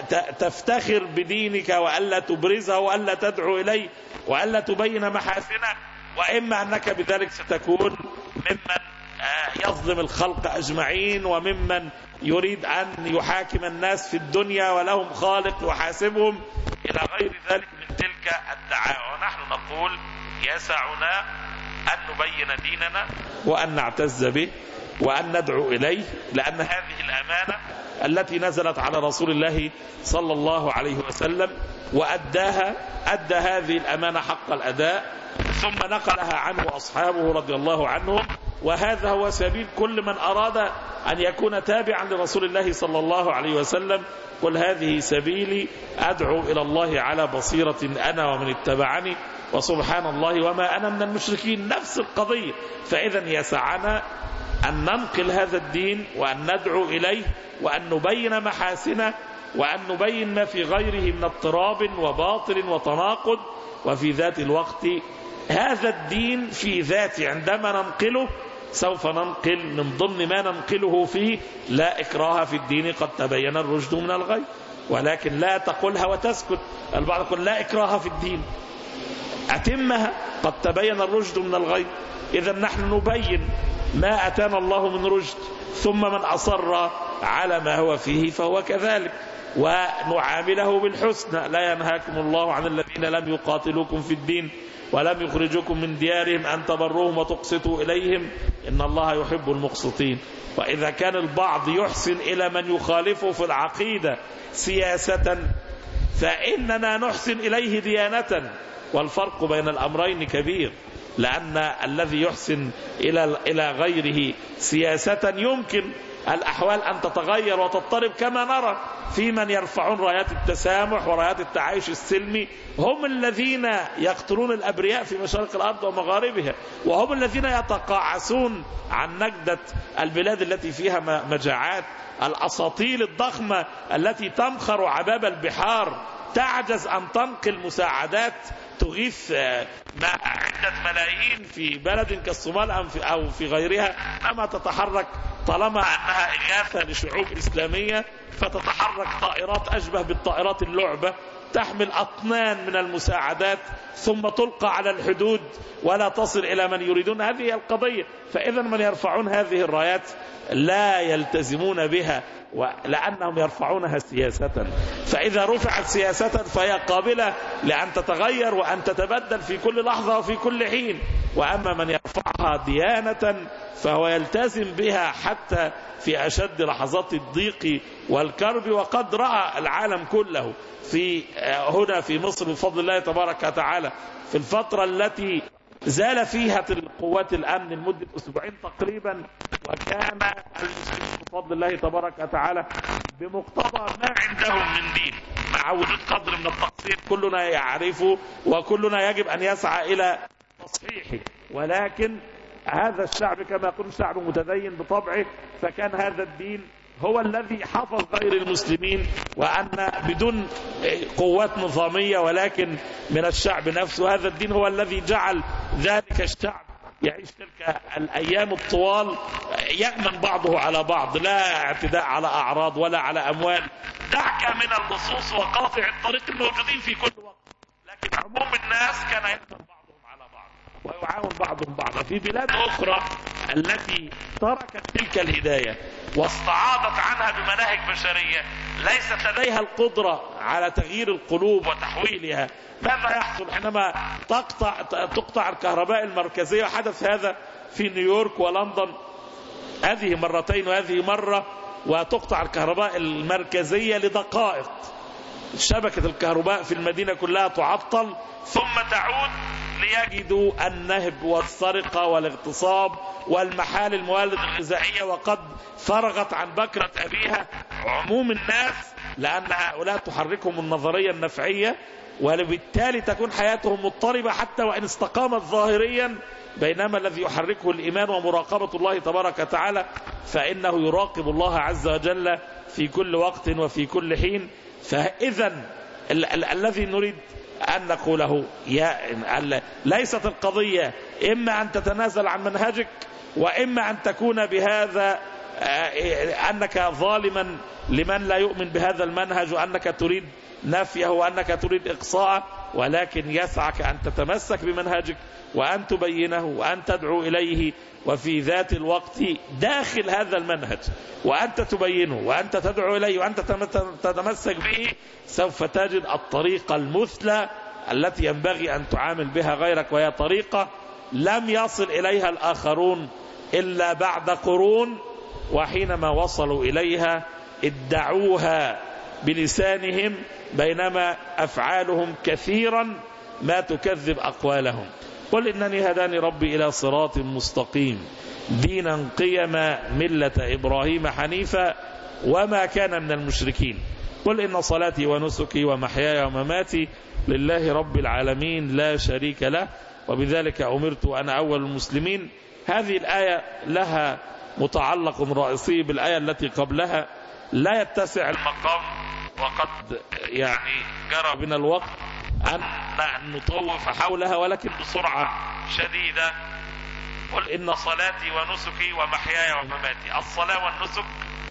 تفتخر بدينك وألا تبرزه وألا تدعو إليه وألا تبين محاسنه، وإما أنك بذلك ستكون ممن يظلم الخلق أجمعين وممن يريد أن يحاكم الناس في الدنيا ولهم خالق يحاسبهم إلى غير ذلك من تلك الدعاوى. ونحن نقول يسعنا أن نبين ديننا وأن نعتز به وأن ندعو إليه، لأن هذه الأمانة التي نزلت على رسول الله صلى الله عليه وسلم وأداها أدى هذه الأمانة حق الأداء، ثم نقلها عنه أصحابه رضي الله عنهم. وهذا هو سبيل كل من أراد أن يكون تابعا لرسول الله صلى الله عليه وسلم. قل هذه سبيلي أدعو إلى الله على بصيرة أنا ومن اتبعني وسبحان الله وما أنا من المشركين. نفس القضية. فإذا يسعنا أن ننقل هذا الدين وأن ندعو إليه وأن نبين محاسنه وأن نبين ما في غيره من اضطراب وباطل وتناقض. وفي ذات الوقت هذا الدين في ذاته عندما ننقله سوف ننقل من ضمن ما ننقله فيه لا إكراه في الدين قد تبين الرشد من الغي، ولكن لا تقولها وتسكت. البعض يقول لا إكراه في الدين، أتمها قد تبين الرشد من الغي. إذا نحن نبين ما أتانا الله من رشد، ثم من أصر على ما هو فيه فهو كذلك، ونعامله بالحسنى. لا ينهاكم الله عن الذين لم يقاتلوكم في الدين ولم يخرجوكم من ديارهم أن تبروهم وتقسطوا إليهم إن الله يحب المقسطين. وإذا كان البعض يحسن إلى من يخالفه في العقيدة سياسة فإننا نحسن إليه ديانة، والفرق بين الأمرين كبير، لأن الذي يحسن إلى إلى غيره سياسة يمكن الأحوال أن تتغير وتضطرب، كما نرى في من يرفعون رايات التسامح ورايات التعايش السلمي، هم الذين يقتلون الأبرياء في مشارق الأرض ومغاربها، وهم الذين يتقاعسون عن نجدة البلاد التي فيها مجاعات. الأساطيل الضخمة التي تمخر عباب البحار تعجز أن تنقل مساعدات تغيث عدة ملايين في بلد كالصومال أو في غيرها، أما تتحرك طالما أنها إغاثة لشعوب إسلامية فتتحرك طائرات أشبه بالطائرات اللعبة تحمل أطنان من المساعدات ثم تلقى على الحدود ولا تصل إلى من يريدون. هذه القضية. فإذا من يرفعون هذه الرايات لا يلتزمون بها لأنهم يرفعونها سياسة، فإذا رفعت سياسة فهي قابلة لأن تتغير وأن تتبدل في كل لحظة وفي كل حين. وأما من يرفعها ديانة فهو يلتزم بها حتى في أشد لحظات الضيق والكرب. وقد رأى العالم كله في هنا في مصر بفضل الله تبارك وتعالى في الفترة التي زال فيها القوات الأمن لمدة أسبوعين تقريبا، وكان المسلمين بفضل الله تبارك وتعالى بمقتضى ما عندهم من دين مع وجود قدر من التقصير كلنا يعرفه وكلنا يجب أن يسعى إلى تصحيحه. ولكن هذا الشعب كما يقول شعب متدين بطبعه، فكان هذا الدين هو الذي حفظ غير المسلمين، وأن بدون قوات نظامية ولكن من الشعب نفسه، هذا الدين هو الذي جعل ذلك الشعب يعيش تلك الأيام الطوال يأمن بعضه على بعض، لا اعتداء على أعراض ولا على أموال. دعك من اللصوص وقاطع الطريق الموجودين في كل وقت، لكن عموم الناس كان يأمن بعضهم على بعض ويعاون بعضهم بعضا. في بلاد أخرى التي تركت تلك الهداية واستعاضت عنها بمناهج بشرية ليست لديها القدرة على تغيير القلوب وتحويلها، ماذا يحصل حينما تقطع تقطع الكهرباء المركزية؟ وحدث هذا في نيويورك ولندن هذه مرتين وهذه مرة، وتقطع الكهرباء المركزية لدقائق، شبكة الكهرباء في المدينة كلها تعطل، ثم تعود ليجدوا النهب والسرقة والاغتصاب والمحال المواد الغذائية وقد فرغت عن بكرة أبيها عموم الناس، لأن هؤلاء تحركهم النظرية النفعية، وبالتالي تكون حياتهم مضطربة حتى وإن استقامت ظاهريا. بينما الذي يحركه الإيمان ومراقبة الله تبارك وتعالى فإنه يراقب الله عز وجل في كل وقت وفي كل حين. فإذا ال ال الذي نريد أن نقوله يا ليست القضية إما أن تتنازل عن منهجك وإما أن تكون بهذا أنك ظالما لمن لا يؤمن بهذا المنهج وأنك تريد نفيه وأنك تريد إقصاءه، ولكن يسعك أن تتمسك بمنهجك وأن تبينه وأن تدعو إليه، وفي ذات الوقت داخل هذا المنهج وأنت تبينه وأنت تدعو إليه وأنت تتمسك به سوف تجد الطريقة المثلى التي ينبغي أن تعامل بها غيرك، وهي طريقة لم يصل إليها الآخرون إلا بعد قرون، وحينما وصلوا إليها ادعوها بلسانهم بينما أفعالهم كثيرا ما تكذب أقوالهم. قل إنني هداني ربي إلى صراط مستقيم دينا قيما ملة إبراهيم حنيفا وما كان من المشركين. قل إن صلاتي ونسكي ومحياي ومماتي لله رب العالمين لا شريك له وبذلك أمرت وأنا أول المسلمين. هذه الآية لها متعلق رئيسي بالآية التي قبلها، لا يتسع المقام وقد يعني جرى بنا الوقت أن نطوف حولها، ولكن بسرعة شديدة. قل إن صلاتي ونسكي ومحياي ومماتي. الصلاة والنسك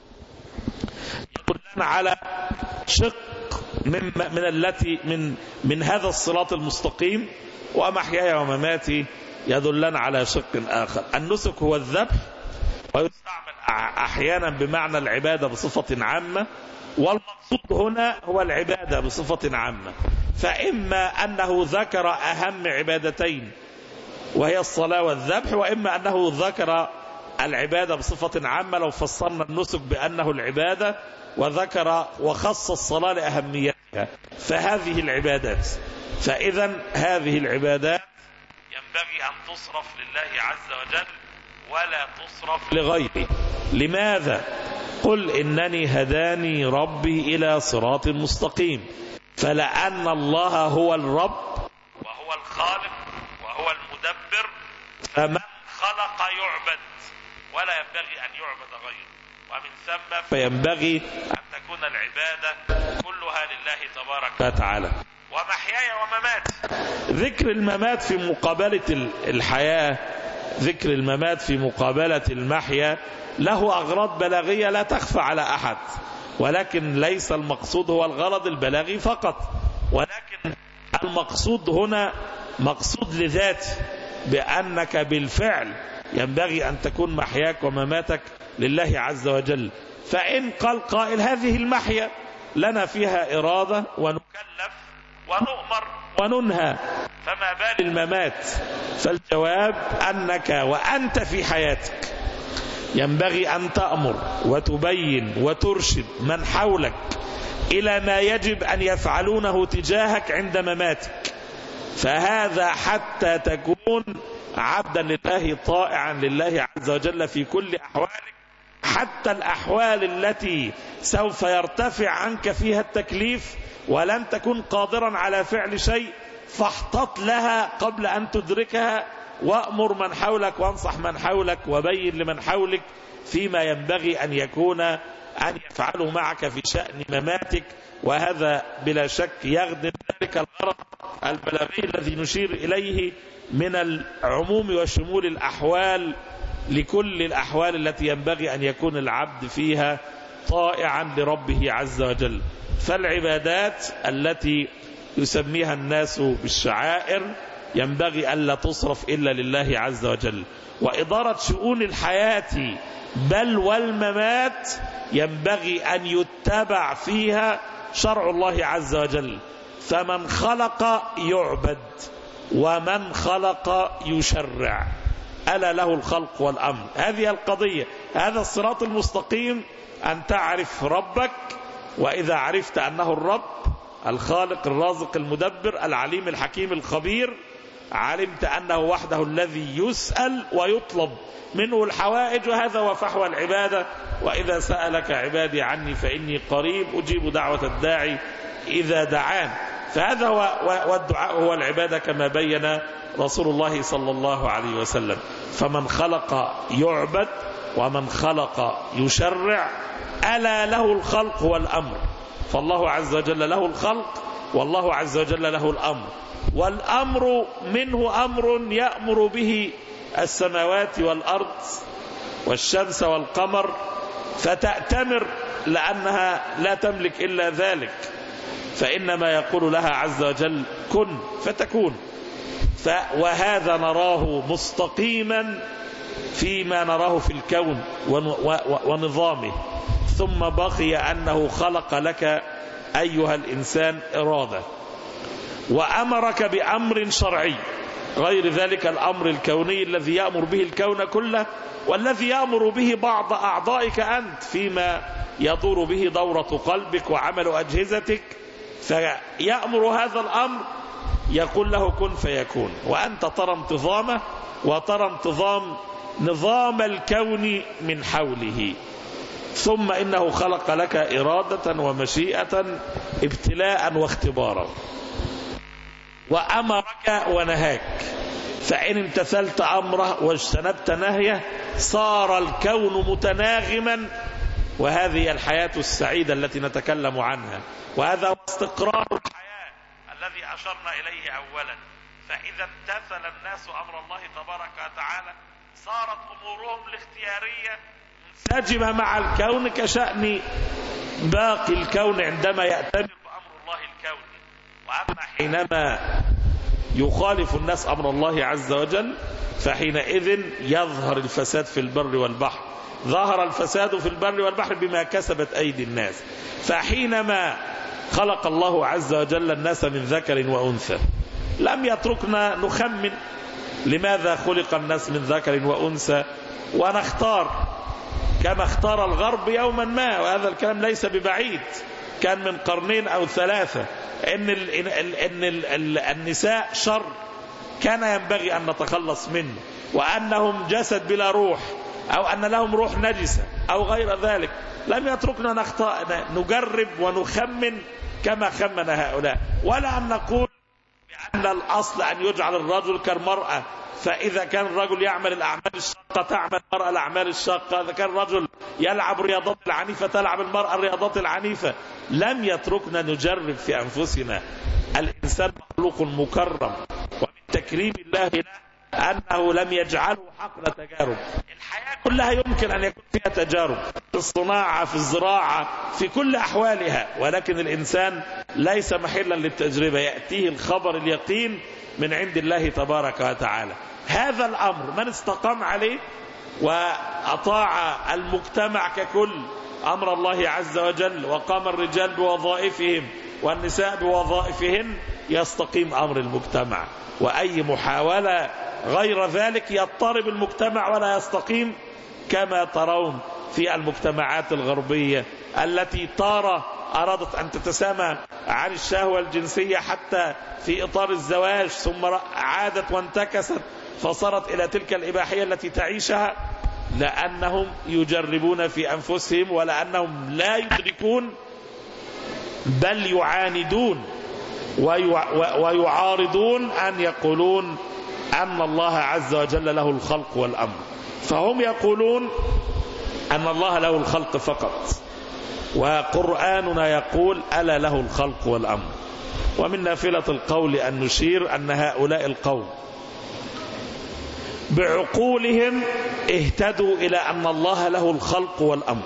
يدلنا على شق من من التي من من هذا الصراط المستقيم، ومحياي ومماتي يدلنا على شق آخر. النسك هو الذبح، ويستعمل أحيانا بمعنى العبادة بصفة عامة، والمقصود هنا هو العبادة بصفة عامة. فإما أنه ذكر أهم عبادتين وهي الصلاة والذبح، وإما أنه ذكر العبادة بصفة عامة لو فسرنا النسك بأنه العبادة، وذكر وخص الصلاة لأهميتها. فهذه العبادات، فإذا هذه العبادات ينبغي أن تصرف لله عز وجل ولا تصرف لغيره. لماذا؟ قل إنني هداني ربي إلى صراط مستقيم. فلأن الله هو الرب وهو الخالق وهو المدبر، فمن خلق يعبد ولا ينبغي أن يعبد غيره، ومن ثم فينبغي أن تكون العبادة كلها لله تبارك وتعالى. ومحياي وممات، ذكر الممات في مقابلة الحياة ذكر الممات في مقابلة المحيا له أغراض بلاغية لا تخفى على أحد، ولكن ليس المقصود هو الغرض البلاغي فقط، ولكن المقصود هنا مقصود لذاته، بأنك بالفعل ينبغي أن تكون محياك ومماتك لله عز وجل. فإن قال قائل هذه المحيا لنا فيها إرادة ونكلف ونؤمر وننهى، فما بال الممات؟ فالجواب أنك وأنت في حياتك ينبغي أن تأمر وتبين وترشد من حولك إلى ما يجب أن يفعلونه تجاهك عند مماتك، فهذا حتى تكون عبدا لله طائعا لله عز وجل في كل أحوالك، حتى الأحوال التي سوف يرتفع عنك فيها التكليف ولن تكون قادرا على فعل شيء، فاحتط لها قبل أن تدركها، وأمر من حولك وانصح من حولك وبين لمن حولك فيما ينبغي أن يكون أن يفعلوا معك في شأن مماتك. وهذا بلا شك يخدم ذلك الغرض البلاغي الذي نشير إليه من العموم وشمول الأحوال لكل الأحوال التي ينبغي أن يكون العبد فيها طائعا لربه عز وجل. فالعبادات التي يسميها الناس بالشعائر ينبغي ألا تصرف إلا لله عز وجل، وإدارة شؤون الحياة بل والممات ينبغي أن يتبع فيها شرع الله عز وجل، فمن خلق يعبد ومن خلق يشرع، ألا له الخلق والأمر. هذه القضية، هذا الصراط المستقيم، أن تعرف ربك، وإذا عرفت أنه الرب الخالق الرازق المدبر العليم الحكيم الخبير، علمت أنه وحده الذي يسأل ويطلب منه الحوائج، وهذا هو فحوى العبادة. وإذا سألك عبادي عني فإني قريب أجيب دعوة الداعي إذا دعان. فهذا هو، والدعاء هو العبادة كما بين رسول الله صلى الله عليه وسلم. فمن خلق يعبد ومن خلق يشرع، ألا له الخلق والأمر. فالله عز وجل له الخلق والله عز وجل له الأمر، والأمر منه أمر يأمر به السماوات والأرض والشمس والقمر فتأتمر، لأنها لا تملك إلا ذلك، فإنما يقول لها عز وجل كن فتكون. وهذا نراه مستقيما فيما نراه في الكون ونظامه. ثم بقي أنه خلق لك أيها الإنسان إرادة، وأمرك بأمر شرعي غير ذلك الأمر الكوني الذي يأمر به الكون كله، والذي يأمر به بعض أعضائك أنت فيما يدور به دورة قلبك وعمل أجهزتك. فيأمر هذا الأمر يقول له كن فيكون، وأنت ترى انتظامه وترى انتظام نظام الكون من حوله. ثم إنه خلق لك إرادة ومشيئة ابتلاء واختبارا، وأمرك ونهاك، فإن امتثلت أمره واجتنبت نهيه صار الكون متناغما. وهذه الحياة السعيدة التي نتكلم عنها، وهذا هو استقرار الحياة الذي أشرنا إليه أولا. فإذا امتثل الناس أمر الله تبارك وتعالى صارت أمورهم الاختيارية منسجمة مع الكون كشأن باقي الكون عندما يأتمر بأمر الله الكوني. وأما حينما يخالف الناس أمر الله عز وجل فحينئذ يظهر الفساد في البر والبحر. ظهر الفساد في البر والبحر بما كسبت أيدي الناس. فحينما خلق الله عز وجل الناس من ذكر وأنثى لم يتركنا نخمن لماذا خلق الناس من ذكر وأنثى ونختار كما اختار الغرب يوما ما، وهذا الكلام ليس ببعيد، كان من قرنين أو ثلاثة، إن, ال إن, ال إن ال ال النساء شر كان ينبغي أن نتخلص منه، وأنهم جسد بلا روح، أو أن لهم روح نجسة أو غير ذلك. لم يتركنا نخطأ نجرب ونخمن كما خمن هؤلاء، ولا أن نقول بأن الأصل أن يجعل الرجل كالمرأة، فإذا كان الرجل يعمل الأعمال الشاقة تعمل المرأة الأعمال الشاقة، إذا كان الرجل يلعب الرياضات العنيفة تلعب المرأة الرياضات العنيفة. لم يتركنا نجرب في أنفسنا. الإنسان مخلوق مكرم، ومن تكريم الله له أنه لم يجعله حقل تجارب. الحياة كلها يمكن أن يكون فيها تجارب، في الصناعة، في الزراعة، في كل أحوالها، ولكن الإنسان ليس محلا للتجربة، يأتيه الخبر اليقين من عند الله تبارك وتعالى. هذا الأمر من استقام عليه وأطاع المجتمع ككل أمر الله عز وجل، وقام الرجال بوظائفهم والنساء بوظائفهن، يستقيم أمر المجتمع. وأي محاولة غير ذلك يضطرب المجتمع ولا يستقيم، كما ترون في المجتمعات الغربية التي تارة أرادت أن تتسامى عن الشهوة الجنسية حتى في إطار الزواج، ثم عادت وانتكست فصارت إلى تلك الإباحية التي تعيشها، لأنهم يجربون في أنفسهم ولأنهم لا يدركون، بل يعاندون ويعارضون أن يقولون أن الله عز وجل له الخلق والأمر. فهم يقولون أن الله له الخلق فقط، وقرآننا يقول ألا له الخلق والأمر. ومن نافلة القول أن نشير أن هؤلاء القوم بعقولهم اهتدوا إلى أن الله له الخلق والأمر،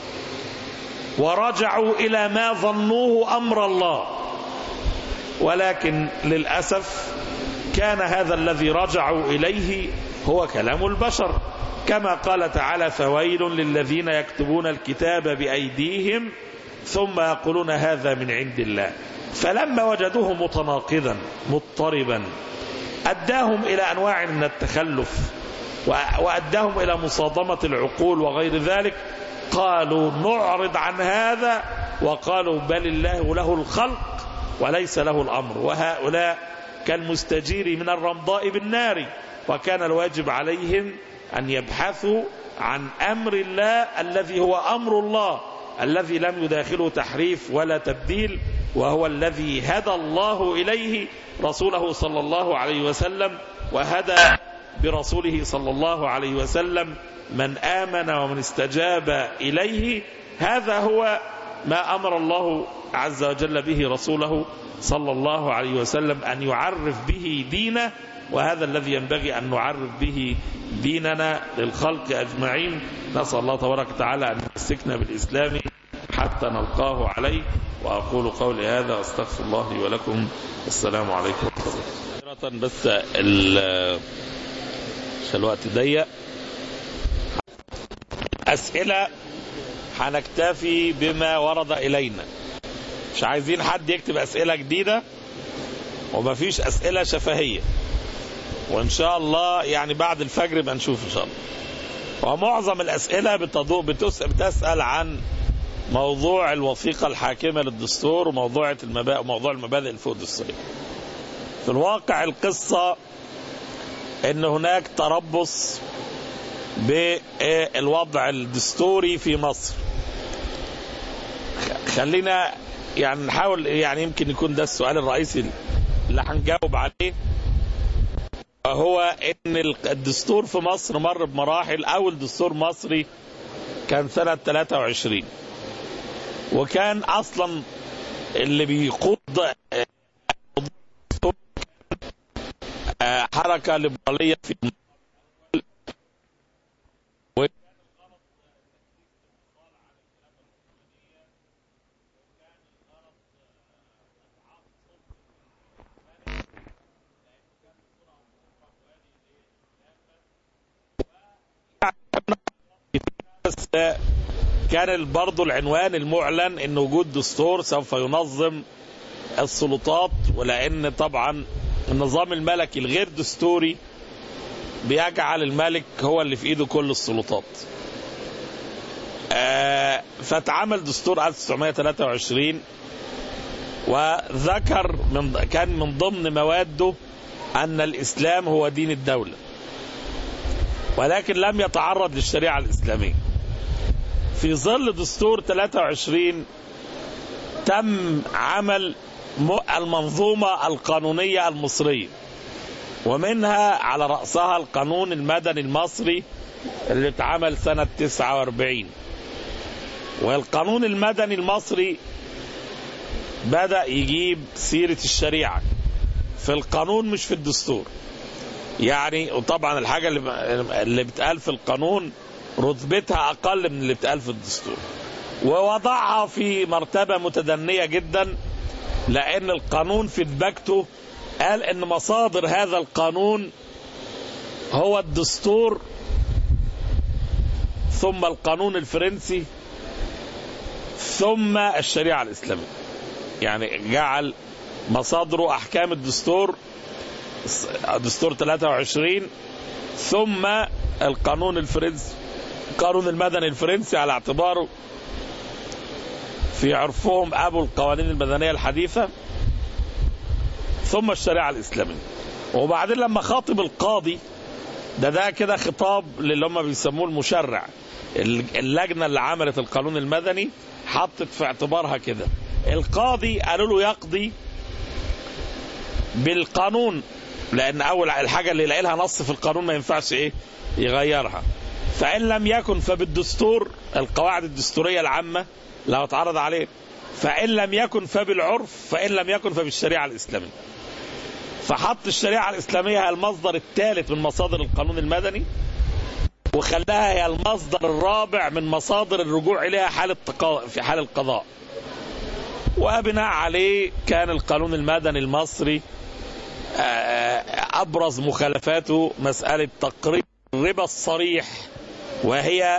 ورجعوا إلى ما ظنوه أمر الله، ولكن للأسف كان هذا الذي رجعوا إليه هو كلام البشر، كما قال تعالى: فويل للذين يكتبون الكتاب بأيديهم ثم يقولون هذا من عند الله. فلما وجدوه متناقضا مضطربا أداهم إلى أنواع من التخلف، وأداهم إلى مصادمة العقول وغير ذلك. قالوا نعرض عن هذا، وقالوا بل الله له الخلق وليس له الأمر. وهؤلاء كالمستجير من الرمضاء بالنار، وكان الواجب عليهم أن يبحثوا عن أمر الله الذي هو أمر الله الذي لم يداخله تحريف ولا تبديل، وهو الذي هدى الله إليه رسوله صلى الله عليه وسلم، وهدى برسوله صلى الله عليه وسلم من آمن ومن استجاب إليه. هذا هو ما أمر الله عز وجل به رسوله صلى الله عليه وسلم أن يعرف به دينه، وهذا الذي ينبغي أن نعرف به ديننا للخلق أجمعين. نسأل الله تبارك وتعالى أن يمسكنا بالإسلام حتى نلقاه عليه. وأقول قولي هذا واستغفر الله لي ولكم. السلام عليكم ورحمة الله. بس الوقت ضيق، أسئلة هنكتفي بما ورد إلينا، مش عايزين حد يكتب أسئلة جديدة، ومفيش أسئلة شفهية، وإن شاء الله يعني بعد الفجر بقى نشوف إن شاء الله. ومعظم الأسئلة بتسأل عن موضوع الوثيقة الحاكمة للدستور وموضوع المبادئ وموضوع المبادئ الفوق الدستورية. في الواقع القصة إن هناك تربص بالوضع الدستوري في مصر. خلينا يعني نحاول، يعني يمكن يكون ده السؤال الرئيسي اللي هنجاوب عليه، وهو ان الدستور في مصر مر بمراحل. اول دستور مصري كان سنة ثلاثة وعشرين، وكان اصلا اللي بيقود حركة ليبرالية في كان برضو العنوان المعلن ان وجود دستور سوف ينظم السلطات، ولان طبعا النظام الملكي الغير دستوري بيجعل الملك هو اللي في ايده كل السلطات. آه فتعمل دستور ألف وتسعمائة وثلاثة وعشرين، وذكر من كان من ضمن مواده ان الاسلام هو دين الدولة، ولكن لم يتعرض للشريعة الإسلامية. في ظل دستور ثلاثة وعشرين تم عمل المنظومة القانونية المصرية، ومنها على رأسها القانون المدني المصري اللي اتعمل سنة تسعة وأربعين. والقانون المدني المصري بدأ يجيب سيرة الشريعة في القانون مش في الدستور. يعني وطبعا الحاجة اللي اللي بتقال في القانون رتبتها أقل من اللي بتقال في الدستور، ووضعها في مرتبة متدنية جدا، لأن القانون في دباجته قال إن مصادر هذا القانون هو الدستور ثم القانون الفرنسي ثم الشريعة الإسلامية. يعني جعل مصادره أحكام الدستور دستور ثلاثة وعشرين ثم القانون الفرنسي القانون المدني الفرنسي على اعتباره في عرفهم أبو القوانين المدنية الحديثة ثم الشريعة الإسلامية. وبعدين لما خاطب القاضي ده ده كده خطاب للي هم بيسموه المشرع، اللجنة اللي عملت القانون المدني حطت في اعتبارها كده. القاضي قالوا له يقضي بالقانون، لأن أول الحاجة اللي يلاقي لها نص في القانون ما ينفعش إيه يغيرها. فإن لم يكن فبالدستور، القواعد الدستورية العامة لو اتعرض عليه، فإن لم يكن فبالعرف، فإن لم يكن فبالشريعة الإسلامية. فحط الشريعة الإسلامية هي المصدر الثالث من مصادر القانون المدني، وخلاها هي المصدر الرابع من مصادر الرجوع إليها حال في حال القضاء. وبناء عليه كان القانون المدني المصري أبرز مخالفاته مسألة تقرير الربا الصريح، وهي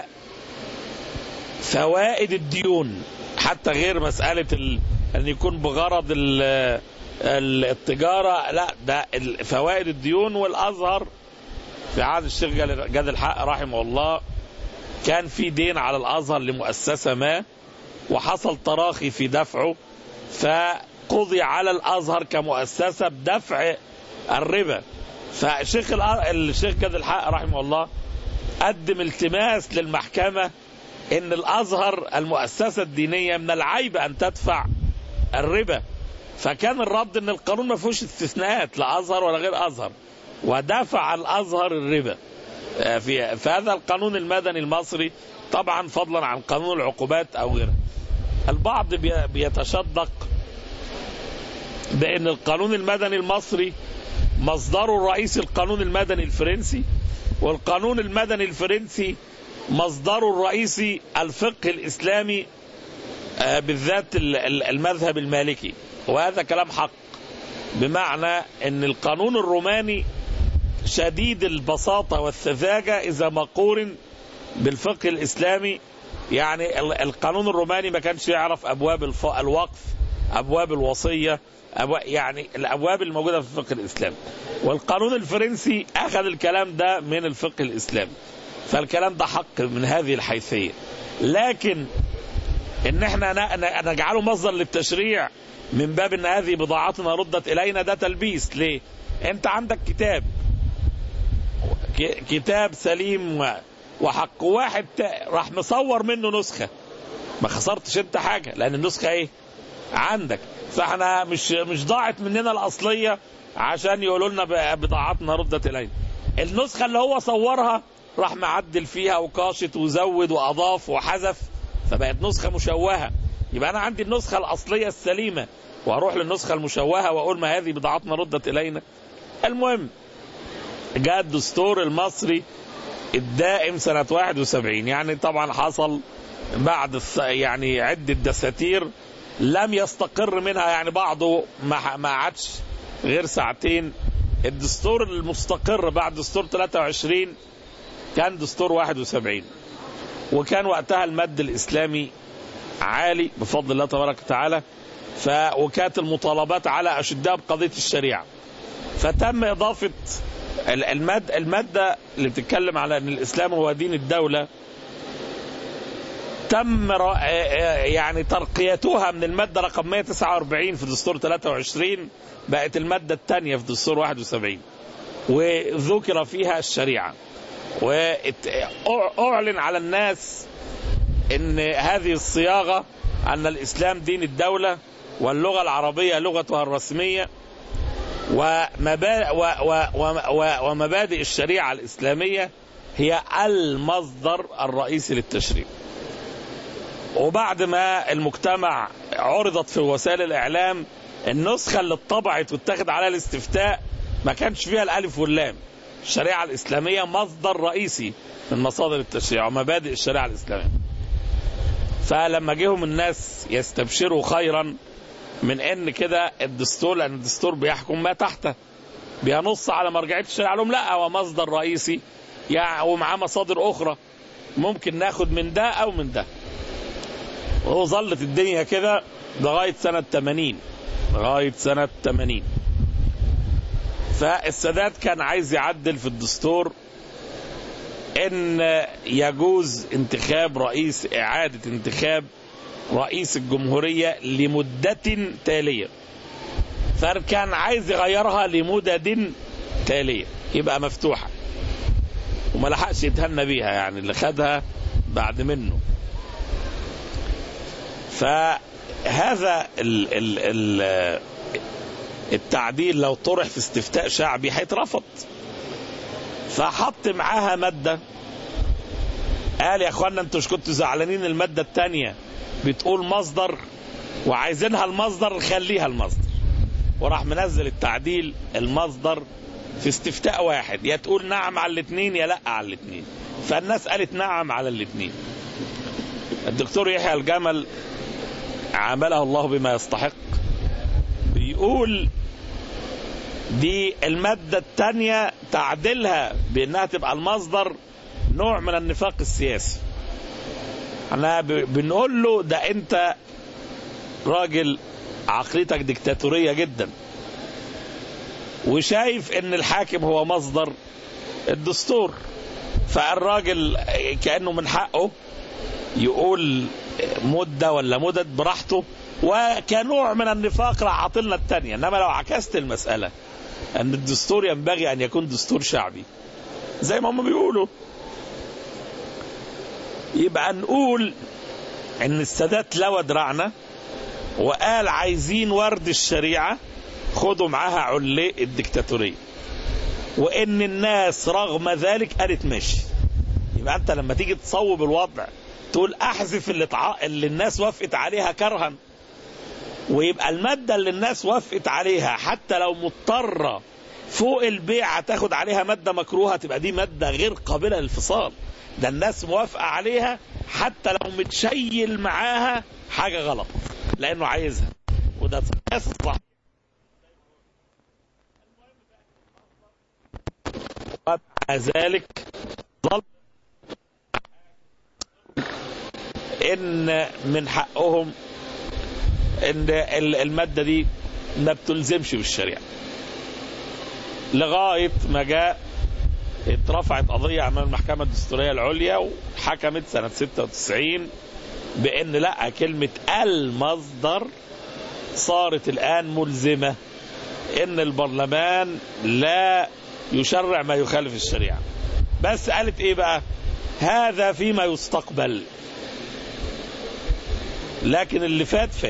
فوائد الديون، حتى غير مسألة ال... أن يكون بغرض ال... التجارة، لا ده فوائد الديون. والأزهر في عهد الشيخ جاد الحق رحمه الله كان في دين على الأزهر لمؤسسة ما، وحصل تراخي في دفعه، فقضي على الأزهر كمؤسسة بدفع الربا. فالشيخ الشيخ جاد الحق رحمه الله قدم التماس للمحكمة ان الأزهر المؤسسة الدينية من العيب ان تدفع الربا. فكان الرد ان القانون ما فيهوش استثناءات لا أزهر ولا غير أزهر، ودفع الأزهر الربا في في هذا القانون المدني المصري، طبعا فضلا عن قانون العقوبات او غيره. البعض بيتشدق بان القانون المدني المصري مصدره الرئيسي القانون المدني الفرنسي، والقانون المدني الفرنسي مصدره الرئيسي الفقه الإسلامي بالذات المذهب المالكي. وهذا كلام حق، بمعنى ان القانون الروماني شديد البساطة والسذاجة إذا ما قورن بالفقه الإسلامي. يعني القانون الروماني ما كانش يعرف أبواب الوقف، أبواب الوصية، أبواب يعني الأبواب الموجودة في الفقه الإسلامي. والقانون الفرنسي أخذ الكلام ده من الفقه الإسلامي، فالكلام ده حق من هذه الحيثية. لكن إن احنا نجعله مصدر للتشريع من باب إن هذه بضاعتنا ردت إلينا، ده تلبيس. ليه؟ أنت عندك كتاب كتاب سليم وحق، واحد راح مصور منه نسخة، ما خسرتش انت حاجة لان النسخة ايه عندك. فاحنا مش مش ضاعت مننا الاصلية عشان يقولوا لنا بضاعتنا ردت الينا. النسخة اللي هو صورها راح معدل فيها وكاشت وزود واضاف وحذف، فبقت نسخة مشوهة. يبقى انا عندي النسخة الاصلية السليمة واروح للنسخة المشوهة واقول ما هذه بضاعتنا ردت الينا. المهم جاء الدستور المصري الدائم سنة واحد وسبعين، يعني طبعا حصل بعد يعني عدة دساتير لم يستقر منها، يعني بعضه ما عادش غير ساعتين. الدستور المستقر بعد دستور ثلاثة وعشرين كان دستور واحد وسبعين، وكان وقتها المد الإسلامي عالي بفضل الله تبارك وتعالى، وكانت المطالبات على أشدها بقضية الشريعة. فتم إضافة المد المادة اللي بتتكلم على أن الإسلام هو دين الدولة، تم يعني ترقيتها من المادة رقم مئة وتسعة وأربعين في دستور ثلاثة وعشرين بقت المادة الثانية في دستور واحد وسبعين، وذكر فيها الشريعة. وأعلن على الناس أن هذه الصياغة أن الإسلام دين الدولة واللغة العربية لغتها الرسمية، ومبادئ الشريعة الإسلامية هي المصدر الرئيسي للتشريع. وبعد ما المجتمع عرضت في وسائل الإعلام النسخة اللي اتطبعت واتخذ عليها الاستفتاء ما كانش فيها الألف واللام، الشريعة الإسلامية مصدر رئيسي من مصادر التشريع ومبادئ الشريعة الإسلامية. فلما جيهم الناس يستبشروا خيرا من ان كده الدستور، لان الدستور بيحكم ما تحته، بينص على مرجعية الشريعة، لهم لا، هو مصدر رئيسي يعني ومعاه مصادر اخرى ممكن ناخد من ده او من ده. وظلت الدنيا كده لغاية سنة ثمانين لغاية سنة ثمانين. فالسادات كان عايز يعدل في الدستور ان يجوز انتخاب رئيس اعادة انتخاب رئيس الجمهورية لمدة تالية، فكان عايز يغيرها لمدد تالية يبقى مفتوحة، وما لحقش يتهنى بيها يعني اللي خدها بعد منه. فهذا ال ال ال التعديل لو طرح في استفتاء شعبي هيترفض، فحط معاها مادة قال يا اخوانا انتوا مش كنتوا زعلانين المادة الثانية بتقول مصدر وعايزينها المصدر، خليها المصدر. وراح منزل التعديل المصدر في استفتاء واحد، يا تقول نعم على الاثنين يا لا على الاثنين. فالناس قالت نعم على الاثنين. الدكتور يحيى الجمل عامله الله بما يستحق، بيقول دي المادة الثانية تعديلها بانها تبقى المصدر نوع من النفاق السياسي. انا بنقول له ده انت راجل عقليتك ديكتاتورية جدا وشايف ان الحاكم هو مصدر الدستور، فالراجل كأنه من حقه يقول مدة ولا مدد براحته، وكنوع من النفاق راح عطلنا الثانية. انما لو عكست المسألة ان الدستور ينبغي ان يكون دستور شعبي زي ما هم بيقولوا، يبقى نقول ان السادات لوى دراعنا وقال عايزين ورد الشريعة خدوا معاها علة الدكتاتورية، وان الناس رغم ذلك قالت ماشي. يبقى انت لما تيجي تصوب الوضع تقول احذف اللي, تع... اللي الناس وافقت عليها كرها، ويبقى المادة اللي الناس وافقت عليها حتى لو مضطرة فوق البيعة تاخد عليها مادة مكروهة، تبقى دي مادة غير قابلة للفصال. ده الناس موافقة عليها حتى لو متشيل معاها حاجة غلط لأنه عايزها، وده صح. ومع ذلك ظل إن من حقهم إن المادة دي ما بتلزمش بالشريعة، لغاية ما جاء اترفعت قضية أمام المحكمة الدستورية العليا وحكمت سنة ستة وتسعين بأن لا، كلمة المصدر صارت الآن ملزمة، إن البرلمان لا يشرع ما يخالف الشريعة. بس قالت إيه بقى؟ هذا فيما يستقبل، لكن اللي فات فات.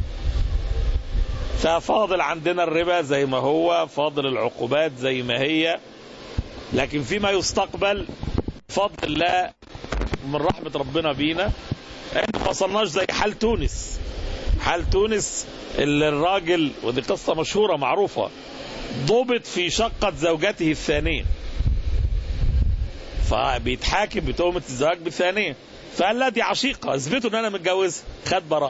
ففاضل عندنا الربا زي ما هو، فاضل العقوبات زي ما هي، لكن فيما يستقبل فضل الله من رحمة ربنا بينا ان ما وصلناش زي حال تونس. حال تونس اللي الراجل، ودي قصة مشهورة معروفة، ضبط في شقة زوجته الثانية، فبيتحاكم بتهمة الزواج بالثانية، فقال لا دي عشيقة، اثبتوا ان انا متجوزها، خد براءة.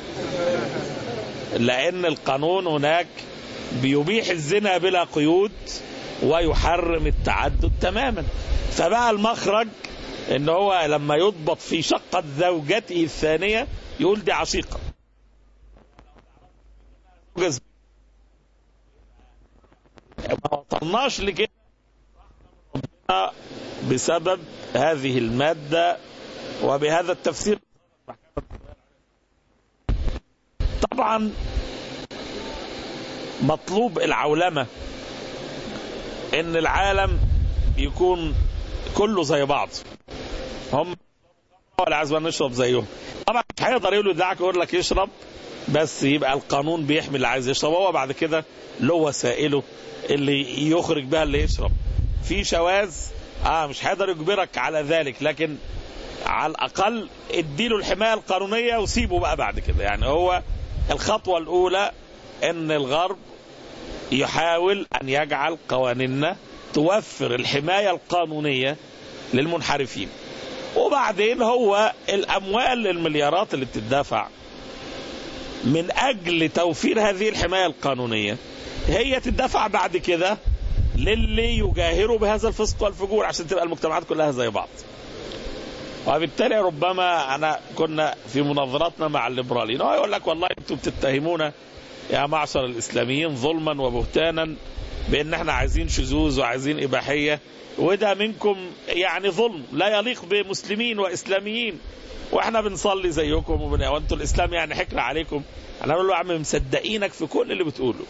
لان القانون هناك بيبيح الزنا بلا قيود ويحرم التعدد تماما. فبقى المخرج ان هو لما يضبط في شقة زوجته الثانية يقول دي عشيقة. ما وصلناش لكده بسبب هذه المادة وبهذا التفسير. طبعا مطلوب العولمة ان العالم يكون كله زي بعض، هم ولا عايزين نشرب زيهم. طبعا مش هيقدر يقول له دعك يقول لك يشرب، بس يبقى القانون بيحمي اللي عايز يشرب، هو بعد كده له وسائله اللي يخرج بها اللي يشرب. في شواذ اه مش هيقدر يجبرك على ذلك، لكن على الاقل اديله الحمايه القانونيه وسيبه بقى بعد كده. يعني هو الخطوه الاولى ان الغرب يحاول ان يجعل قوانيننا توفر الحماية القانونية للمنحرفين. وبعدين هو الأموال المليارات اللي بتدفع من أجل توفير هذه الحماية القانونية هي تدفع بعد كده للي يجاهروا بهذا الفسق والفجور عشان تبقى المجتمعات كلها زي بعض. وبالتالي ربما أنا كنا في مناظراتنا مع الليبراليين هو يقول لك والله أنتم بتتهمونا يا معشر الإسلاميين ظلما وبهتانا بأن احنا عايزين شذوذ وعايزين إباحية، وده منكم يعني ظلم لا يليق بمسلمين وإسلاميين، واحنا بنصلي زيكم وانتوا الإسلام يعني حكر عليكم. أنا أقول له يا عم مصدقينك في كل اللي بتقوله،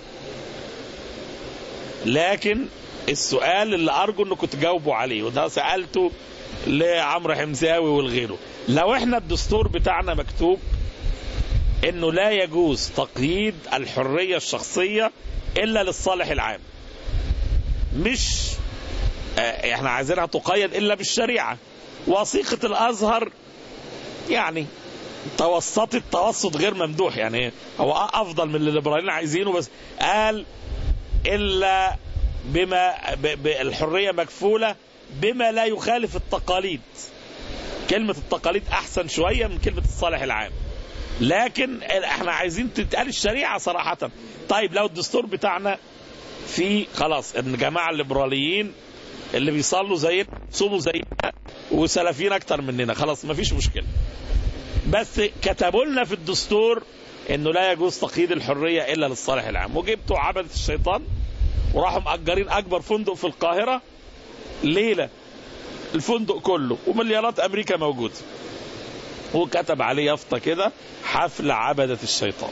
لكن السؤال اللي أرجو أنكم تجاوبوا عليه وده سألته لعمرو حمزاوي والغيره، لو احنا الدستور بتاعنا مكتوب انه لا يجوز تقييد الحرية الشخصية الا للصالح العام، مش اه احنا عايزينها تقيد الا بالشريعة، وثيقة الازهر يعني توسطت توسط غير ممدوح، يعني هو افضل من اللي الليبراليين عايزينه، بس قال الا بما بالحرية مكفولة بما لا يخالف التقاليد. كلمة التقاليد احسن شوية من كلمة الصالح العام، لكن احنا عايزين تتقال الشريعة صراحة. طيب لو الدستور بتاعنا في خلاص ان جماعة الليبراليين اللي بيصلوا زينا صوموا زينا وسلفيين اكتر مننا، خلاص مفيش مشكلة، بس كتبوا لنا في الدستور انه لا يجوز تقييد الحرية الا للصالح العام، وجبتوا عبدة الشيطان وراحوا مأجرين اكبر فندق في القاهرة ليلة، الفندق كله ومليارات امريكا موجود، وكتب عليه يافطة كده حفل عبدة الشيطان.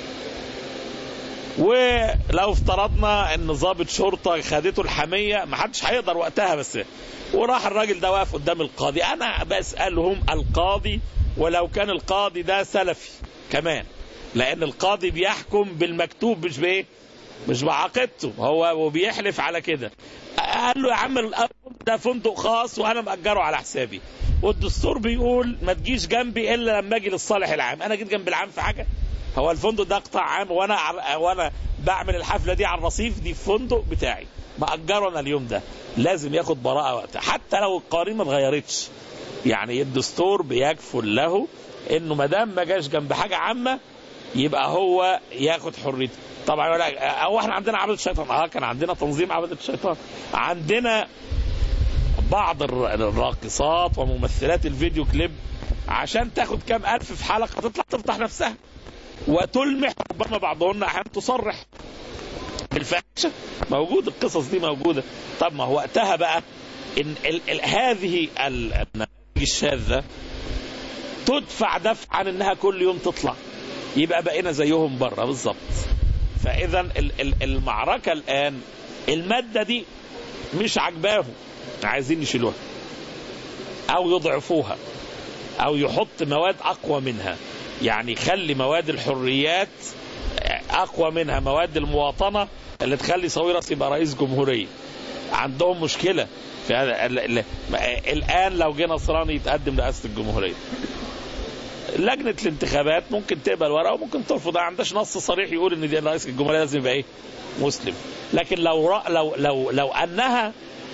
ولو افترضنا ان ضابط شرطة خدته الحمية ما حدش هيقدر وقتها، بس وراح الراجل ده واقف قدام القاضي، انا بسألهم القاضي ولو كان القاضي ده سلفي كمان، لان القاضي بيحكم بالمكتوب مش بايه مش بعقيدته هو وبيحلف على كده، قال له يا عم ده فندق خاص وانا مأجره على حسابي، والدستور بيقول ما تجيش جنبي الا لما اجي للصالح العام، انا جيت جنب العام في حاجه؟ هو الفندق ده قطاع عام وانا وانا بعمل الحفله دي على الرصيف دي في فندق بتاعي مأجره انا اليوم ده، لازم ياخد براءه وقتها حتى لو القوانين ما اتغيرتش. يعني الدستور بيكفل له انه ما دام ما جاش جنب حاجه عامه يبقى هو ياخد حريته. طبعا يقول لك هو احنا عندنا عبده الشيطان، اه كان عندنا تنظيم عبده الشيطان، عندنا بعض الراقصات وممثلات الفيديو كليب عشان تاخد كام ألف في حلقة تطلع تفتح نفسها وتلمح، ربما بعضهن أحيانا تصرح بالفاحشة، موجود القصص دي موجودة. طب ما هو وقتها بقى إن ال ال هذه النماذج الشاذة تدفع دفعا إنها كل يوم تطلع، يبقى بقينا زيهم بره بالظبط. فإذا المعركة الآن المادة دي مش عجباهم، عايزين يشيلوها او يضعفوها او يحط مواد اقوى منها، يعني خلي مواد الحريات اقوى منها مواد المواطنة اللي تخلي صويرس يبقى رئيس جمهورية. عندهم مشكلة في هذا الان، لو جه نصراني يتقدم لرئاسة الجمهورية لجنة الانتخابات ممكن تقبل ورقه وممكن ترفض، ما عندهاش نص صريح يقول ان دي رئيس الجمهورية لازم يبقى ايه مسلم، لكن لو لو لو لو انها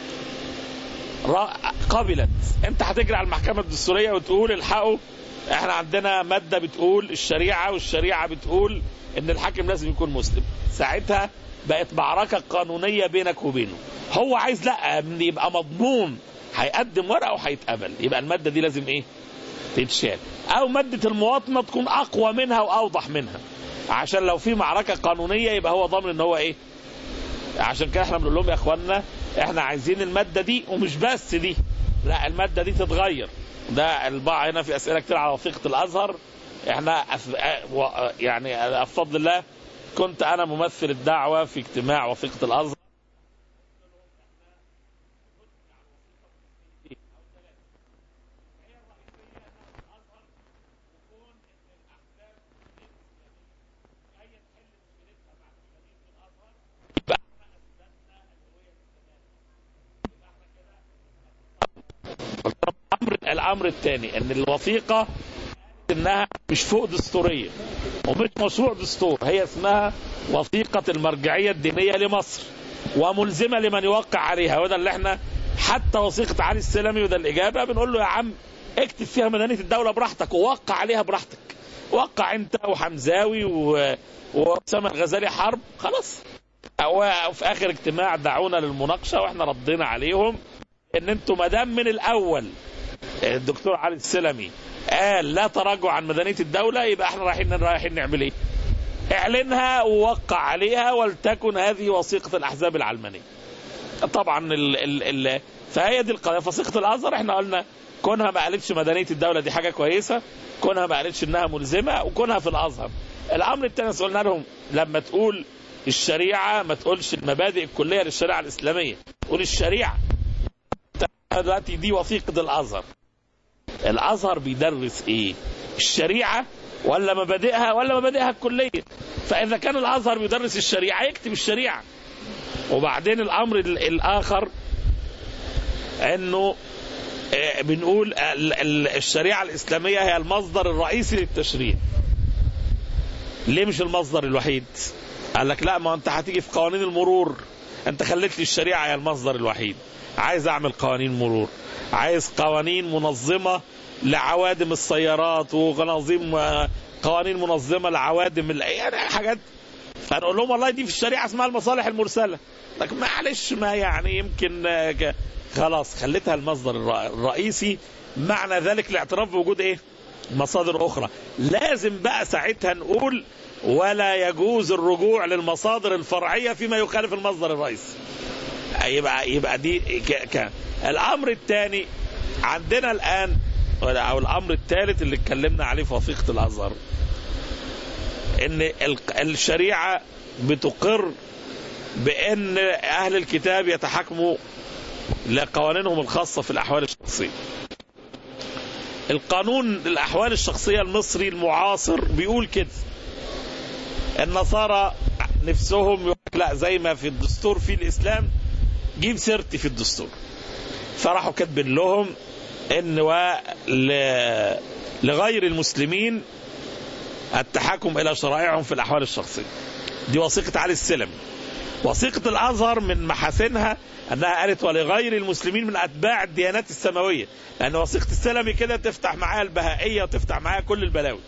قبلت انت هتجري على المحكمة الدستورية وتقول الحقوا احنا عندنا مادة بتقول الشريعة والشريعة بتقول ان الحاكم لازم يكون مسلم، ساعتها بقت معركة قانونية بينك وبينه. هو عايز لا يبقى مضمون هيقدم ورقه وهيتقبل، يبقى المادة دي لازم ايه تتشال، او مادة المواطنة تكون اقوى منها واوضح منها عشان لو في معركة قانونية يبقى هو ضامن ان هو ايه. عشان كده احنا بنقول لهم يا اخوانا احنا عايزين المادة دي، ومش بس دي، لا المادة دي تتغير. ده البعض هنا في اسئلة كتير على وثيقة الازهر، احنا يعني بفضل الله كنت انا ممثل الدعوة في اجتماع وثيقة الازهر، الامر الثاني ان الوثيقة انها مش فوق دستورية ومش مشروع دستور، هي اسمها وثيقة المرجعية الدينية لمصر، وملزمة لمن يوقع عليها. وده اللي احنا حتى وثيقة علي السلمي وده الإجابة بنقول له يا عم اكتب فيها مدنية الدولة براحتك ووقع عليها براحتك، وقع انت وحمزاوي وأسامة الغزالي حرب خلاص. وفي آخر اجتماع دعونا للمناقشة واحنا ردينا عليهم ان انتوا مدام من الأول الدكتور علي السلمي قال لا تراجع عن مدنية الدولة، يبقى احنا رايحين رايحين نعمل ايه؟ اعلنها ووقع عليها ولتكن هذه وثيقة الأحزاب العلمانية. طبعا ال ال ال فهي دي القضية. وثيقة الأزهر احنا قلنا كونها ما قالتش مدنية الدولة دي حاجة كويسة، كونها ما قالتش انها ملزمة، وكونها في الأزهر. الأمر الثاني قلنا لهم لما تقول الشريعة ما تقولش المبادئ الكلية للشريعة الإسلامية، تقول الشريعة. دلوقتي دي وثيقة الأزهر، الأزهر بيدرس ايه؟ الشريعة ولا مبادئها ولا مبادئها الكلية؟ فإذا كان الأزهر بيدرس الشريعة يكتب الشريعة. وبعدين الأمر الآخر أنه بنقول الشريعة الإسلامية هي المصدر الرئيسي للتشريع. ليه مش المصدر الوحيد؟ قال لك لا، ما أنت هتيجي في قوانين المرور، أنت خليت لي الشريعة هي المصدر الوحيد. عايز أعمل قوانين مرور، عايز قوانين منظمة لعوادم السيارات وقوانين قوانين منظمة لعوادم يعني حاجات. فنقول لهم والله دي في الشريعة اسمها المصالح المرسلة. لكن معلش ما يعني يمكن خلاص خليتها المصدر الرئيسي. معنى ذلك الاعتراف بوجود ايه؟ مصادر اخرى. لازم بقى ساعتها نقول ولا يجوز الرجوع للمصادر الفرعية فيما يخالف المصدر الرئيسي. يبقى يبقى دي ك... الامر الثاني عندنا الان او الامر الثالث اللي اتكلمنا عليه في وثيقة الازهر، ان الشريعة بتقر بان اهل الكتاب يتحكموا لقوانينهم الخاصة في الاحوال الشخصية. القانون الاحوال الشخصية المصري المعاصر بيقول كده. النصارى نفسهم يقول لا زي ما في الدستور في الاسلام جيب سيرتي في الدستور، فراحوا كاتبين لهم ان لغير المسلمين التحكم الى شرائعهم في الاحوال الشخصيه. دي وثيقه علي السلمي. وثيقه الازهر من محاسنها انها قالت ولغير المسلمين من اتباع الديانات السماويه، لان وثيقه السلمي كده تفتح معاها البهائيه وتفتح معاها كل البلاوي.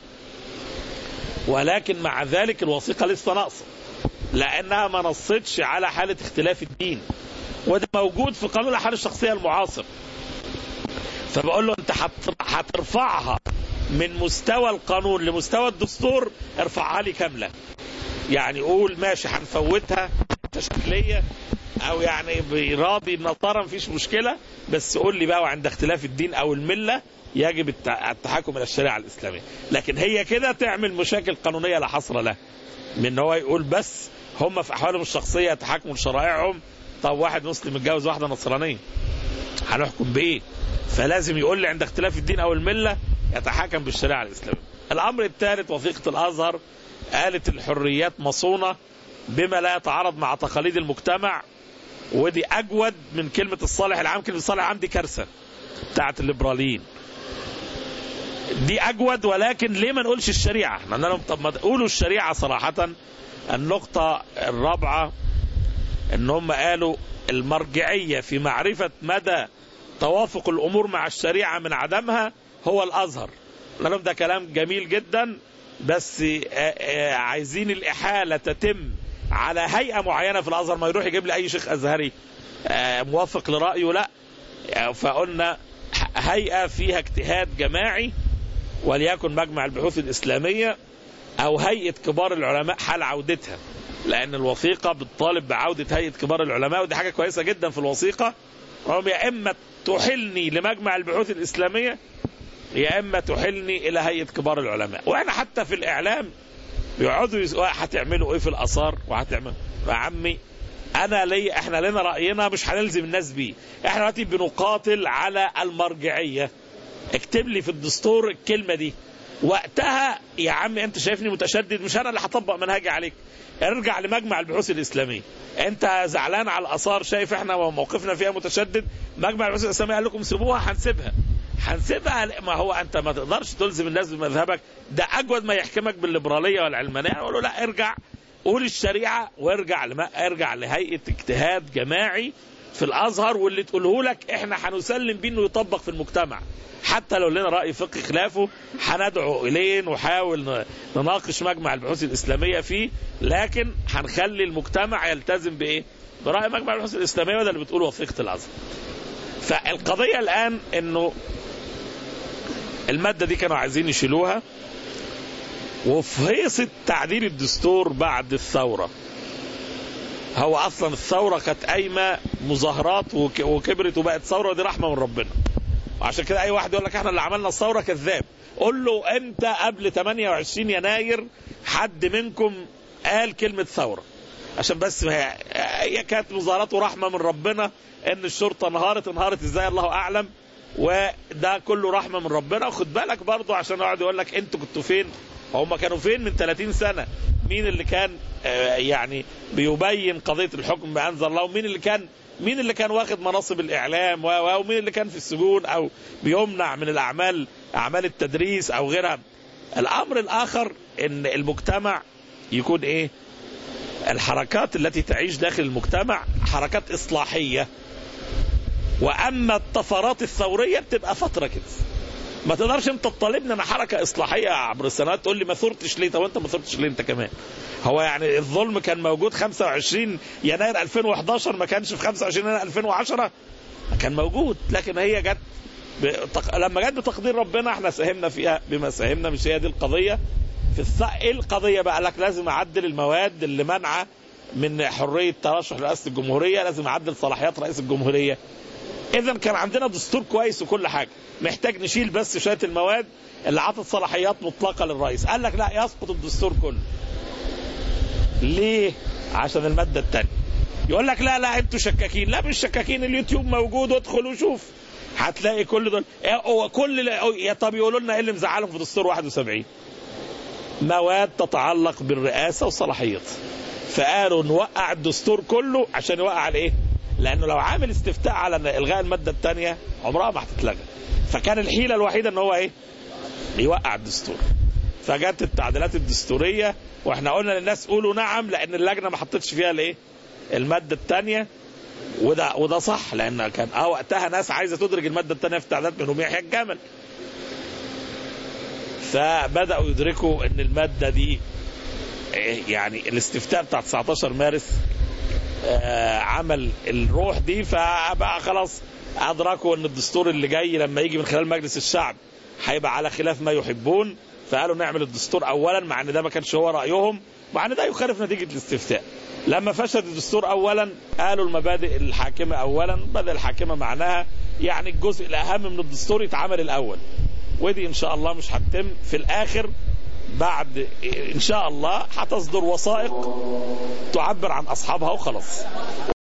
ولكن مع ذلك الوثيقه لسه ناقصه، لانها ما نصتش على حاله اختلاف الدين، وده موجود في قانون الاحوال الشخصيه المعاصر. فبقول له انت هترفعها من مستوى القانون لمستوى الدستور، ارفعها لي كامله. يعني قول ماشي هنفوتها تشكيليه او يعني براضي النصارى مفيش مشكله، بس قول لي بقى وعند اختلاف الدين او المله يجب التحكم الى الشريعه الاسلاميه. لكن هي كده تعمل مشاكل قانونيه لا حصر لها، من هو يقول بس هم في احوالهم الشخصيه يتحكموا لشرائعهم. طب واحد مسلم متجوز واحده نصرانيه هنحكم بايه؟ فلازم يقول لي عند اختلاف الدين او المله يتحكم بالشريعه الاسلاميه. الامر الثالث وثيقه الازهر قالت الحريات مصونه بما لا يتعارض مع تقاليد المجتمع، ودي اجود من كلمه الصالح العام. كلمه الصالح العام دي كارثه بتاعت الليبراليين، دي اجود. ولكن ليه ما نقولش الشريعه؟ احنا قلنا لهم طب ما تقولوا الشريعه صراحه. النقطه الرابعه ان هم قالوا المرجعيه في معرفه مدى توافق الامور مع الشريعه من عدمها هو الازهر. قلنا لهم ده كلام جميل جدا، بس عايزين الاحاله تتم على هيئه معينه في الازهر، ما يروح يجيب لي اي شيخ ازهري موافق لرايه، لا. فقلنا هيئه فيها اجتهاد جماعي، وليكن مجمع البحوث الاسلاميه او هيئه كبار العلماء حال عودتها، لان الوثيقه بتطالب بعوده هيئه كبار العلماء، ودي حاجه كويسه جدا في الوثيقه. هم يا اما تحلني لمجمع البحوث الاسلاميه يا اما تحلني الى هيئه كبار العلماء. واحنا حتى في الاعلام يقعدوا يسألوا هتعملوا ايه في الاثار وهتعمل يا عمي انا لي احنا لنا راينا مش هنلزم الناس بيه. احنا دلوقتي بنقاتل على المرجعيه. اكتب لي في الدستور الكلمه دي، وقتها يا عم انت شايفني متشدد، مش انا اللي هطبق منهجي عليك. ارجع لمجمع البحوث الاسلاميه. انت زعلان على الاثار، شايف احنا موقفنا فيها متشدد، مجمع البحوث الاسلاميه قال لكم سيبوها، هنسيبها هنسيبها ما هو انت ما تقدرش تلزم الناس بمذهبك، ده اجود ما يحكمك بالليبراليه والعلمانيه. اقول له لا، ارجع قول الشريعة وارجع لما ارجع لهيئة اجتهاد جماعي في الازهر، واللي تقوله لك احنا هنسلم بيه انه يطبق في المجتمع، حتى لو لنا رأي فقهي خلافه هندعو اليه ونحاول نناقش مجمع البحوث الاسلامية فيه، لكن هنخلي المجتمع يلتزم بايه؟ برأي مجمع البحوث الاسلامية، وده اللي بتقوله وثيقة الازهر. فالقضية الان انه المادة دي كانوا عايزين يشيلوها، وفي هيصة تعديل الدستور بعد الثورة. هو اصلا الثورة كانت قايمة مظاهرات وكبرت وبقت ثورة، ودي رحمة من ربنا. وعشان كده اي واحد يقول لك احنا اللي عملنا الثورة كذاب. قول له امتى قبل ثمانية وعشرين يناير حد منكم قال كلمة ثورة؟ عشان بس هي, هي كانت مظاهرات ورحمة من ربنا. ان الشرطة انهارت انهارت ازاي الله اعلم، وده كله رحمة من ربنا. وخد بالك برضو عشان يقعد يقول لك انتوا كنتوا فين، هم كانوا فين من ثلاثين سنة؟ مين اللي كان يعني بيبين قضية الحكم بأنزل الله، ومين اللي كان مين اللي كان واخد مناصب الإعلام، ومين اللي كان في السجون أو بيمنع من الأعمال أعمال التدريس أو غيرها. الأمر الآخر إن المجتمع يكون إيه؟ الحركات التي تعيش داخل المجتمع حركات إصلاحية، وأما الطفرات الثورية بتبقى فترة كده. ما تقدرش انت تطالبني انا حركه اصلاحيه عبر السنوات تقول لي ما ثرتش ليه؟ طب انت ما ثرتش ليه انت كمان؟ هو يعني الظلم كان موجود خمسة وعشرين يناير ألفين وإحدى عشر، ما كانش في خمسة وعشرين يناير ألفين وعشرة؟ كان موجود، لكن هي جت بتق... لما جت بتقدير ربنا احنا ساهمنا فيها بما ساهمنا. مش هي دي القضيه في الث... ايه القضيه بقى؟ لك لازم اعدل المواد اللي منعه من حريه ترشح لرئاسه الجمهوريه، لازم اعدل صلاحيات رئيس الجمهوريه. اذا كان عندنا دستور كويس وكل حاجه، محتاج نشيل بس شويه المواد اللي عطت صلاحيات مطلقه للرئيس. قال لك لا، يسقط الدستور كله. ليه؟ عشان الماده الثانيه. يقول لك لا لا انتوا شكاكين. لا مش شكاكين، اليوتيوب موجود وادخل وشوف هتلاقي كل دول. هو كل يا طب يقولوا لنا ايه اللي مزعلهم في دستور واحد وسبعين؟ مواد تتعلق بالرئاسه وصلاحيتها، فقالوا نوقع الدستور كله عشان يوقع الايه؟ لانه لو عامل استفتاء على الغاء الماده الثانيه عمرها ما هتتلغى. فكان الحيله الوحيده ان هو ايه؟ يوقع الدستور. فجت التعديلات الدستوريه، واحنا قلنا للناس قولوا نعم، لان اللجنه ما حطتش فيها الايه؟ الماده الثانيه. وده وده صح، لان كان اه وقتها ناس عايزه تدرج الماده الثانيه في التعديلات منهم يحيى الجمل. فبداوا يدركوا ان الماده دي يعني الاستفتاء بتاع تسعة عشر مارس آه عمل الروح دي، فبقى خلاص ادركوا ان الدستور اللي جاي لما يجي من خلال مجلس الشعب هيبقى على خلاف ما يحبون، فقالوا نعمل الدستور اولا، مع ان ده ما كانش هو رايهم، مع ان ده يخالف نتيجه الاستفتاء. لما فشل الدستور اولا قالوا المبادئ الحاكمه اولا. المبادئ الحاكمه معناها يعني الجزء الاهم من الدستور يتعمل الاول، ودي ان شاء الله مش هتتم. في الاخر بعد ان شاء الله هتصدر وثائق تعبر عن اصحابها وخلاص.